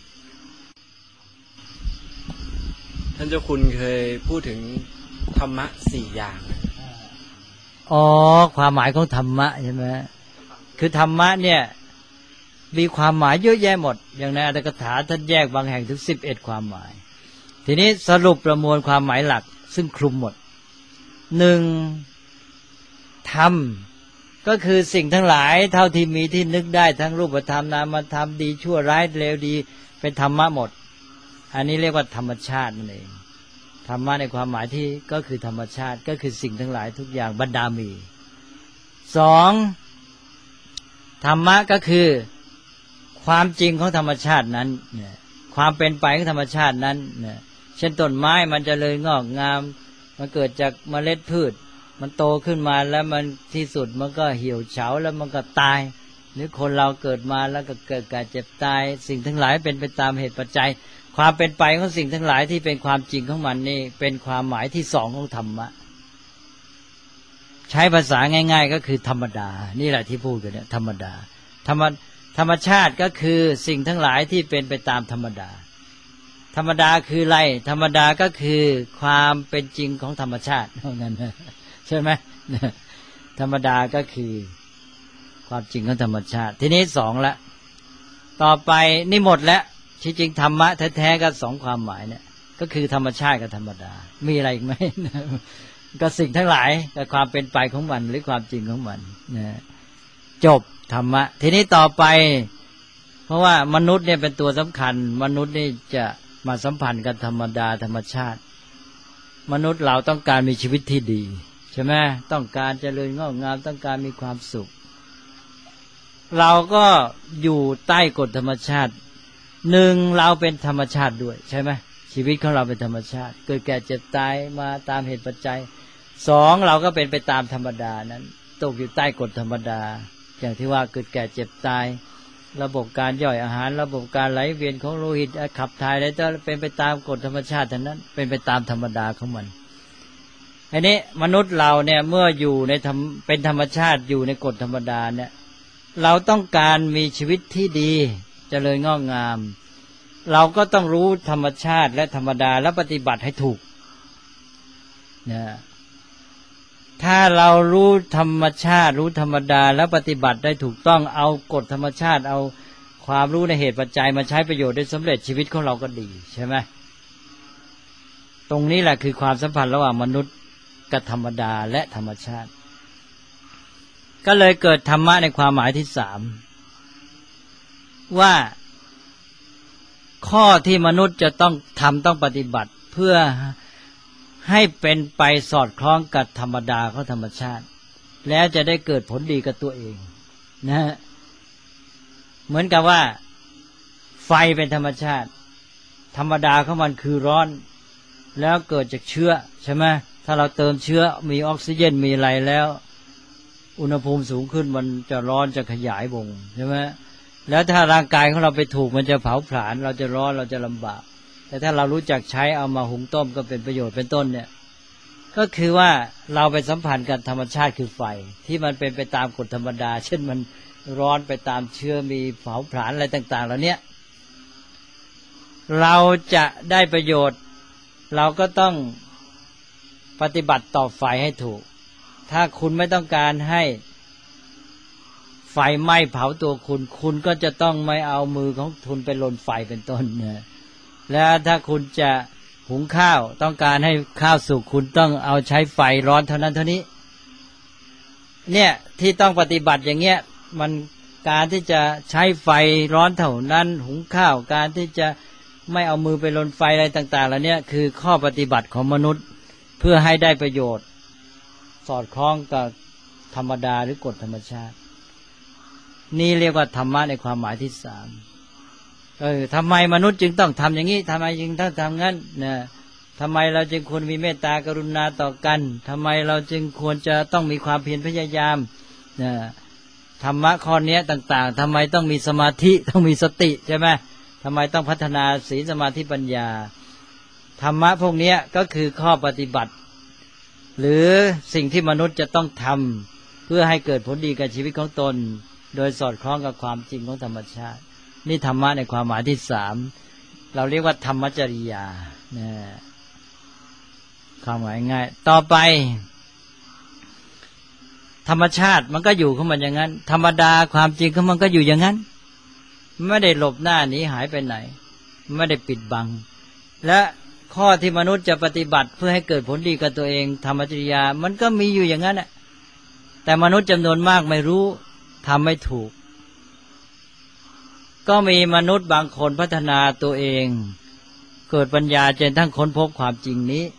ท่านเจ้าคุณเคยพูดถึงธรรมะสี่อย่างอ๋อความหมายของธรรมะใช่ไหมคือธรรมะเนี่ยมีความหมายเยอะแยะหมดอย่างในอัตถกถาท่านแยกบางแห่งถึงสิบเอ็ดความหมายทีนี้สรุปประมวลความหมายหลักซึ่งคลุมหมดหนึ่งธรรมก็คือสิ่งทั้งหลายเท่าที่มีที่นึกได้ทั้งรูปธรรมนามธรรมดีชั่วร้ายเลวดีเป็นธรรมะหมดอันนี้เรียกว่าธรรมชาตินั่นเองธรรมะในความหมายที่ก็คือธรรมชาติก็คือสิ่งทั้งหลายทุกอย่างบรรดามีสองธรรมะก็คือความจริงของธรรมชาตินั้นเนี่ยความเป็นไปของธรรมชาตินั้นเนี่ยเช่นต้นไม้มันจะเลยงอกงามมันเกิดจากเมล็ดพืชมันโตขึ้นมาแล้วมันที่สุดมันก็เหี่ยวเฉาแล้วมันก็ตายหรือคนเราเกิดมาแล้วก็เกิดการเจ็บตายสิ่งทั้งหลายเป็นไปตามเหตุปัจจัยความเป็นไปของสิ่งทั้งหลายที่เป็นความจริงของมันนี่เป็นความหมายที่สองของธรรมะใช้ภาษาง่ายๆก็คือธรรมดานี่แหละที่พูดกันเนี่ยธรรมดาธรรมธรรมชาติก็คือสิ่งทั้งหลายที่เป็นไปตามธรรมดาธรรมดาคืออะไรธรรมดาก็คือความเป็นจริงของธรรมชาติเท่านั้นใช่ไหมธรรมดาก็คือความจริงของธรรมชาติทีนี้สองละต่อไปนี่หมดแล้วที่จริงธรรมะแท้ๆก็สองความหมายเนี่ยก็คือธรรมชาติกับธรรมดามีอะไรอีกไหม ก็สิ่งทั้งหลายกับความเป็นไปของมันหรือความจริงของมันนะจบธรรมะทีนี้ต่อไปเพราะว่ามนุษย์เนี่ยเป็นตัวสำคัญมนุษย์นี่จะมาสัมพันธ์กับธรรมดาธรรมชาติมนุษย์เราต้องการมีชีวิตที่ดีใช่ไหมต้องการเจริญงอกงามต้องการมีความสุขเราก็อยู่ใต้กฎธรรมชาติหนึ่งเราเป็นธรรมชาติด้วยใช่ไหมชีวิตของเราเป็นธรรมชาติเกิดแก่เจ็บตายมาตามเหตุปัจจัยสองเราก็เป็นไปตามธรรมดานั้นตกอยู่ใต้กฎธรรมดาอย่างที่ว่าเกิดแก่เจ็บตายระบบการย่อยอาหารระบบการไหลเวียนของโลหิตขับถ่ายอะไรก็เป็นไปตามกฎธรรมชาติทั้งนั้นเป็นไปตามธรรมดาของมันอันนี้มนุษย์เราเนี่ยเมื่ออยู่ในธรรมเป็นธรรมชาติอยู่ในกฎธรรมดาเนี่ยเราต้องการมีชีวิตที่ดีเจริญงอกงามเราก็ต้องรู้ธรรมชาติและธรรมดาและปฏิบัติให้ถูกนะถ้าเรารู้ธรรมชาติรู้ธรรมดาและปฏิบัติได้ถูกต้องเอากฎธรรมชาติเอาความรู้ในเหตุปัจจัยมาใช้ประโยชน์ได้สำเร็จชีวิตของเราก็ดีใช่ไหมตรงนี้แหละคือความสัมพันธ์ระหว่างมนุษย์กับธรรมดาและธรรมชาติก็เลยเกิดธรรมะในความหมายที่สามว่าข้อที่มนุษย์จะต้องทำต้องปฏิบัติเพื่อให้เป็นไปสอดคล้องกับธรรมดาของธรรมชาติแล้วจะได้เกิดผลดีกับตัวเองนะฮะเหมือนกับว่าไฟเป็นธรรมชาติธรรมดาของมันคือร้อนแล้วเกิดจากเชื้อใช่ไหมถ้าเราเติมเชื้อมีออกซิเจนมีอะไรแล้วอุณหภูมิสูงขึ้นมันจะร้อนจะขยายวงใช่ไหมแล้วถ้าร่างกายของเราไปถูกมันจะเผาผลาญเราจะร้อนเราจะลำบากแต่ถ้าเรารู้จักใช้เอามาหุงต้มก็เป็นประโยชน์เป็นต้นเนี่ยก็คือว่าเราไปสัมพันธ์กับธรรมชาติคือไฟที่มันเป็นไปตามกฎธรรมดาเช่นมันร้อนไปตามเชื้อมีเผาผลาญอะไรต่างๆเหล่านี้เราจะได้ประโยชน์เราก็ต้องปฏิบัติต่อไฟให้ถูกถ้าคุณไม่ต้องการให้ไฟไหม้เผาตัวคุณคุณก็จะต้องไม่เอามือของคุณไปลนไฟเป็นต้นนะแล้วถ้าคุณจะหุงข้าวต้องการให้ข้าวสุกคุณต้องเอาใช้ไฟร้อนเท่านั้นเท่านี้เนี่ยที่ต้องปฏิบัติอย่างเงี้ยมันการที่จะใช้ไฟร้อนเท่านั้นหุงข้าวการที่จะไม่เอามือไปลนไฟอะไรต่างๆเหล่านี้คือข้อปฏิบัติของมนุษย์เพื่อให้ได้ประโยชน์สอดคล้องกับธรรมดาหรือกฎธรรมชาตินี่เรียกว่าธรรมะในความหมายที่สามเออทำไมมนุษย์จึงต้องทำอย่างนี้ทำไมจึงต้องทำงั้นนะทำไมเราจึงควรมีเมตตากรุณาต่อกันทำไมเราจึงควรจะต้องมีความเพียรพยายามนะธรรมะข้อนี้ต่างๆทำไมต้องมีสมาธิต้องมีสติใช่ไหมทำไมต้องพัฒนาศีลสมาธิปัญญาธรรมะพวกนี้ก็คือข้อปฏิบัติหรือสิ่งที่มนุษย์จะต้องทำเพื่อให้เกิดผลดีกับชีวิตของตนโดยสอดคล้องกับความจริงของธรรมชาตินี่ธรรมะในความหมายที่สามเราเรียกว่าธรรมจริยานะความหมายง่ายต่อไปธรรมชาติมันก็อยู่ของมันอย่างนั้นธรรมดาความจริงของมันก็อยู่อย่างนั้นไม่ได้หลบหน้าหนีหายไปไหนไม่ได้ปิดบังและข้อที่มนุษย์จะปฏิบัติเพื่อให้เกิดผลดีกับตัวเองธรรมจริยามันก็มีอยู่อย่างนั้นแหละแต่มนุษย์จำนวนมากไม่รู้ทำไม่ถูกก็มีมนุษย์บางคนพัฒนาตัวเองเกิดปัญญาจนทั้งค้นพบความจริงนี้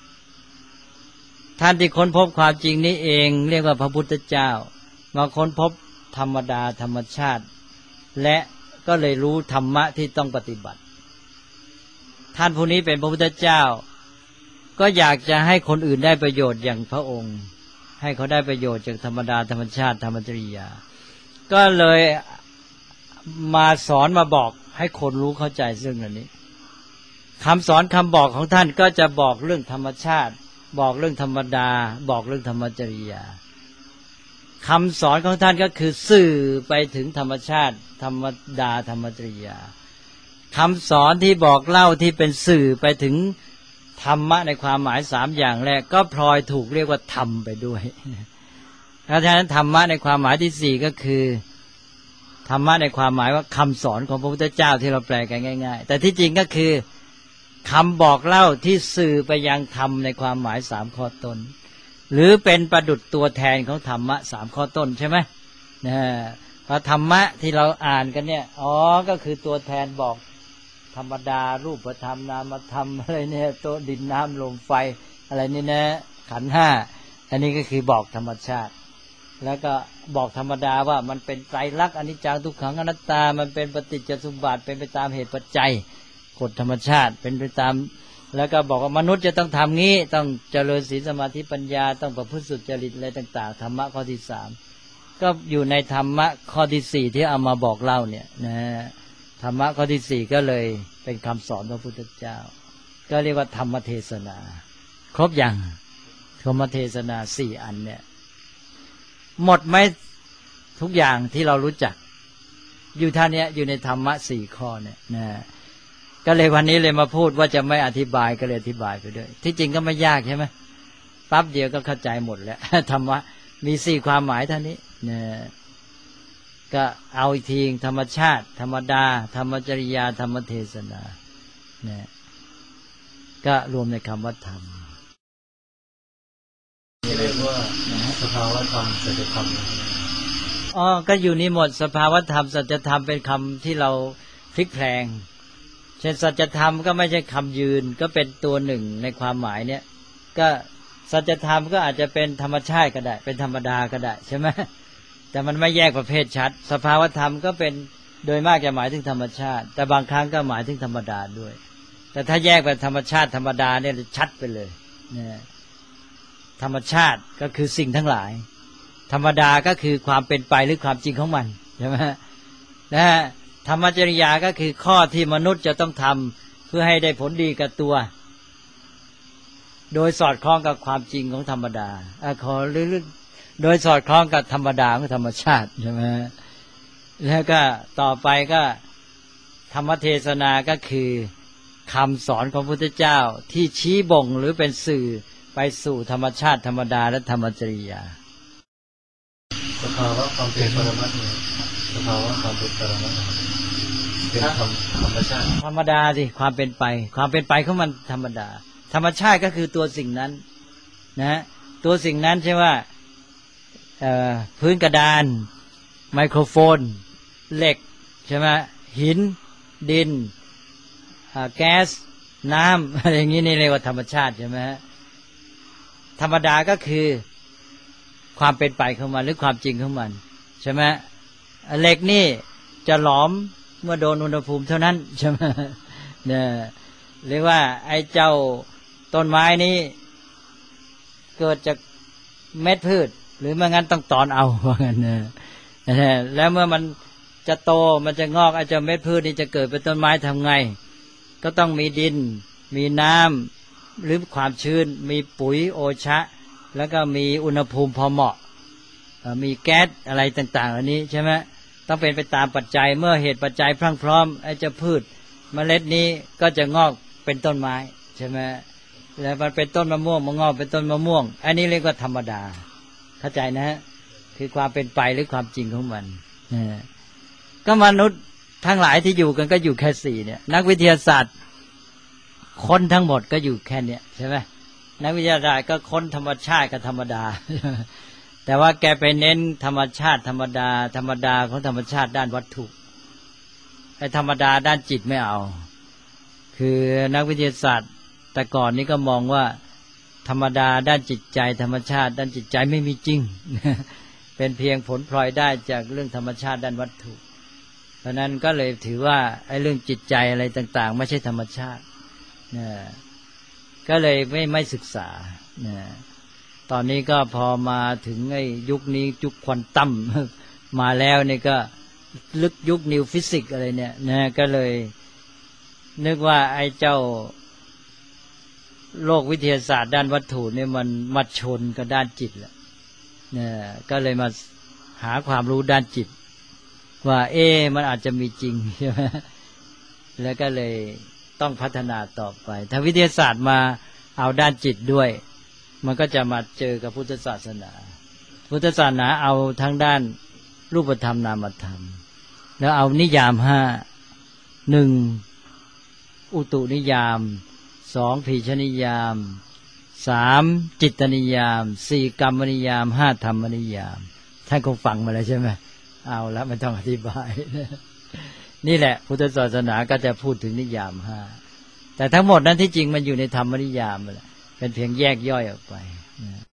ท่านที่ค้นพบความจริงนี้เองเรียกว่าพระพุทธเจ้ามาค้นพบธรรมดาธรรมชาติและก็เลยรู้ธรรมะที่ต้องปฏิบัติท่านผู้นี้เป็นพระพุทธเจ้าก็อยากจะให้คนอื่นได้ประโยชน์อย่างพระองค์ให้เขาได้ประโยชน์จากธรรมดาธรรมชาติธรรมจริยาก็เลยมาสอนมาบอกให้คนรู้เข้าใจซึ่งอันนี้คำสอนคำบอกของท่านก็จะบอกเรื่องธรรมชาติบอกเรื่องธรรมดาบอกเรื่องธรรมจริยาคำสอนของท่านก็คือสื่อไปถึงธรรมชาติธรรมดาธรรมจริยาคำสอนที่บอกเล่าที่เป็นสื่อไปถึงธรรมะในความหมายสามอย่างแรกก็พลอยถูกเรียกว่าธรรมไปด้วยเพราะฉะนั้นธรรมะในความหมายที่สี่ก็คือธรรมะในความหมายว่าคำสอนของพระพุทธเจ้าที่เราแปลกันง่ายๆแต่ที่จริงก็คือคำบอกเล่าที่สื่อไปยังธรรมในความหมายสามข้อต้นหรือเป็นประดุจตัวแทนของธรรมะสามข้อต้นใช่ไหมนะเพราะธรรมะที่เราอ่านกันเนี่ยอ๋อก็คือตัวแทนบอกธรรมดารูปธรรมนามธรรมอะไรเนี่ยตัวดินน้ำลมไฟอะไรนี่นะขันธ์ห้าอันนี้ก็คือบอกธรรมชาติแล้วก็บอกธรรมดาว่ามันเป็นไตรลักษณ์อนิจจังทุกขังอนัตตามันเป็นปฏิจจสมุปบาทเป็นไปตามเหตุปัจจัยกฎธรรมชาติเป็นไปตามแล้วก็บอกว่ามนุษย์จะต้องทำงี้ต้องเจริญศีลสมาธิปัญญาต้องประพฤติสุจริตอะไรต่างๆธรรมะข้อที่สามก็อยู่ในธรรมะข้อที่สี่ที่เอามาบอกเล่าเนี่ยนะธรรมะข้อที่สี่ก็เลยเป็นคำสอนพระพุทธเจ้าก็เรียกว่าธรรมเทศนาครบอย่างธรรมเทศนาสี่อันเนี่ยหมดไหมทุกอย่างที่เรารู้จักอยู่ท่านี้อยู่ในธรรมะสี่ข้อเนี่ยนะก็เลยวันนี้เลยมาพูดว่าจะไม่อธิบายก็เลยอธิบายไปด้วยที่จริงก็ไม่ยากใช่ไหมปั๊บเดียวก็เข้าใจหมดแล้วธรรมะมีสี่ความหมายเท่านี้นะก็เอาอีกทีธรรมชาติธรรมดาธรรมจริยาธรรมเทศนานะก็รวมในคำว่าธรรมเรียกว่าสภาวะธรรมสัจธรรมอ๋อก็อยู่นี่หมดสภาวะธรรมสัจธรรมเป็นคำที่เราพลิกแพลงเช่นสัจธรรมก็ไม่ใช่คำยืนก็เป็นตัวหนึ่งในความหมายเนี่ยก็สัจธรรมก็อาจจะเป็นธรรมชาติก็ได้เป็นธรรมดาก็ได้ใช่ไหมแต่มันไม่แยกประเภทชัดสภาวะธรรมก็เป็นโดยมากจะหมายถึงธรรมชาติแต่บางครั้งก็หมายถึงธรรมดาด้วยแต่ถ้าแยกเป็นธรรมชาติธรรมดาเนี่ยชัดไปเลยเนี่ยธรรมชาติก็คือสิ่งทั้งหลายธรรมดาก็คือความเป็นไปหรือความจริงของมันใช่ไหมนะฮะธรรมจริยาก็คือข้อที่มนุษย์จะต้องทำเพื่อให้ได้ผลดีกับตัวโดยสอดคล้องกับความจริงของธรรมดาอ่ะขอหรือโดยสอดคล้องกับธรรมดาของธรรมชาติใช่ไหมแล้วก็ต่อไปก็ธรรมเทศนาก็คือคำสอนของพระพุทธเจ้าที่ชี้บ่งหรือเป็นสื่อไปสู่ธรรมชาติธรรมดาและธรรมจริยาสภาวะความเป็นปรมัตถ์เนี่ยสภาวะความเป็นปรมัตถ์เป็นธรรมธรรมชาติธรรมดาสิความเป็นไปความเป็นไปของมันธรรมดาธรรมชาติก็คือตัวสิ่งนั้นนะตัวสิ่งนั้นใช่ว่าพื้นกระดานไมโครโฟนเหล็กใช่ไหมหินดินแก๊สน้ำอะไรอย่างนี้นี่เรียกว่าธรรมชาติใช่ไหมธรรมดาก็คือความเป็นไปของมันหรือความจริงของมันใช่ไหมเหล็กนี่จะหลอมเมื่อโดนอุณหภูมิเท่านั้นใช่ไหมเนี่ยเรียกว่าไอ้เจ้าต้นไม้นี้เกิดจากเม็ดพืชหรือไม่งั้นต้องตอนเอาว่างั้นนะแล้วเมื่อมันจะโตมันจะงอกไอ้เจ้าเม็ดพืชนี่จะเกิดเป็นต้นไม้ทำไงก็ต้องมีดินมีน้ำหรือความชื้นมีปุ๋ยโอชะแล้วก็มีอุณหภูมิพอเหมาะมีแก๊สอะไรต่างๆเหล่านี้ใช่ไหมต้องเป็นไปตามปัจจัยเมื่อเหตุปัจจัยพรั่งพร้อมไอ้เจ้าพืชเมล็ดนี้ก็จะงอกเป็นต้นไม้ใช่ไหมแล้วมันเป็นต้นมะม่วงมันงอกเป็นต้นมะม่วงอันนี้เรียกว่าธรรมดาเข้าใจนะฮะคือความเป็นไปหรือความจริงของมันก็มนุษย์ทั้งหลายที่อยู่กันก็อยู่แค่สี่เนี่ยนักวิทยาศาสตร์ค้นทั้งหมดก็อยู่แค่เนี้ยใช่ไหมนักวิทยาศาสตร์ก็ค้นธรรมชาติกับธรรมดาแต่ว่าแกไปเน้นธรรมชาติธรรมดาธรรมดาของธรรมชาติด้านวัตถุไอ้ธรรมดาด้านจิตไม่เอาคือนักวิทยาศาสตร์แต่ก่อนนี้ก็มองว่าธรรมดาด้านจิตใจธรรมชาติด้านจิตใจไม่มีจริง เป็นเพียงผลพลอยได้จากเรื่องธรรมชาติด้านวัตถุเพราะนั้นก็เลยถือว่าไอ้เรื่องจิตใจอะไรต่างๆไม่ใช่ธรรมชาตินะก็เลยไม่ไม่ศึกษานะตอนนี้ก็พอมาถึงไอ้ยุคนี้ยุคควอนตัมมาแล้วนี่ก็ลึกยุคนิวฟิสิกส์อะไรเนี่ยนะก็เลยนึกว่าไอ้เจ้าโลกวิทยาศาสตร์ด้านวัตถุเนี่ยมันมาชนกับด้านจิตแหละเนี่ยก็เลยมาหาความรู้ด้านจิตว่าเอ๊ะมันอาจจะมีจริงใช่ไหมแล้วก็เลยต้องพัฒนาต่อไปถ้าวิทยาศาสตร์มาเอาด้านจิตด้วยมันก็จะมาเจอกับพุทธศาสนาพุทธศาสนาเอาทั้งด้านรูปธรรมนามธรรมแล้วเอานิยามห้าหนึ่งอุตุนิยามสองพีชนิยามสามจิตนิยามสี่กรรมนิยามห้าธรรมนิยามท่านคงฟังมาแล้วใช่ไหมเอาแล้วไม่ต้องอธิบายนี่แหละพุทธศาสนาก็จะพูดถึงนิยามห้าแต่ทั้งหมดนั้นที่จริงมันอยู่ในธรรมนิยามแหละเป็นเพียงแยกย่อยออกไปนะ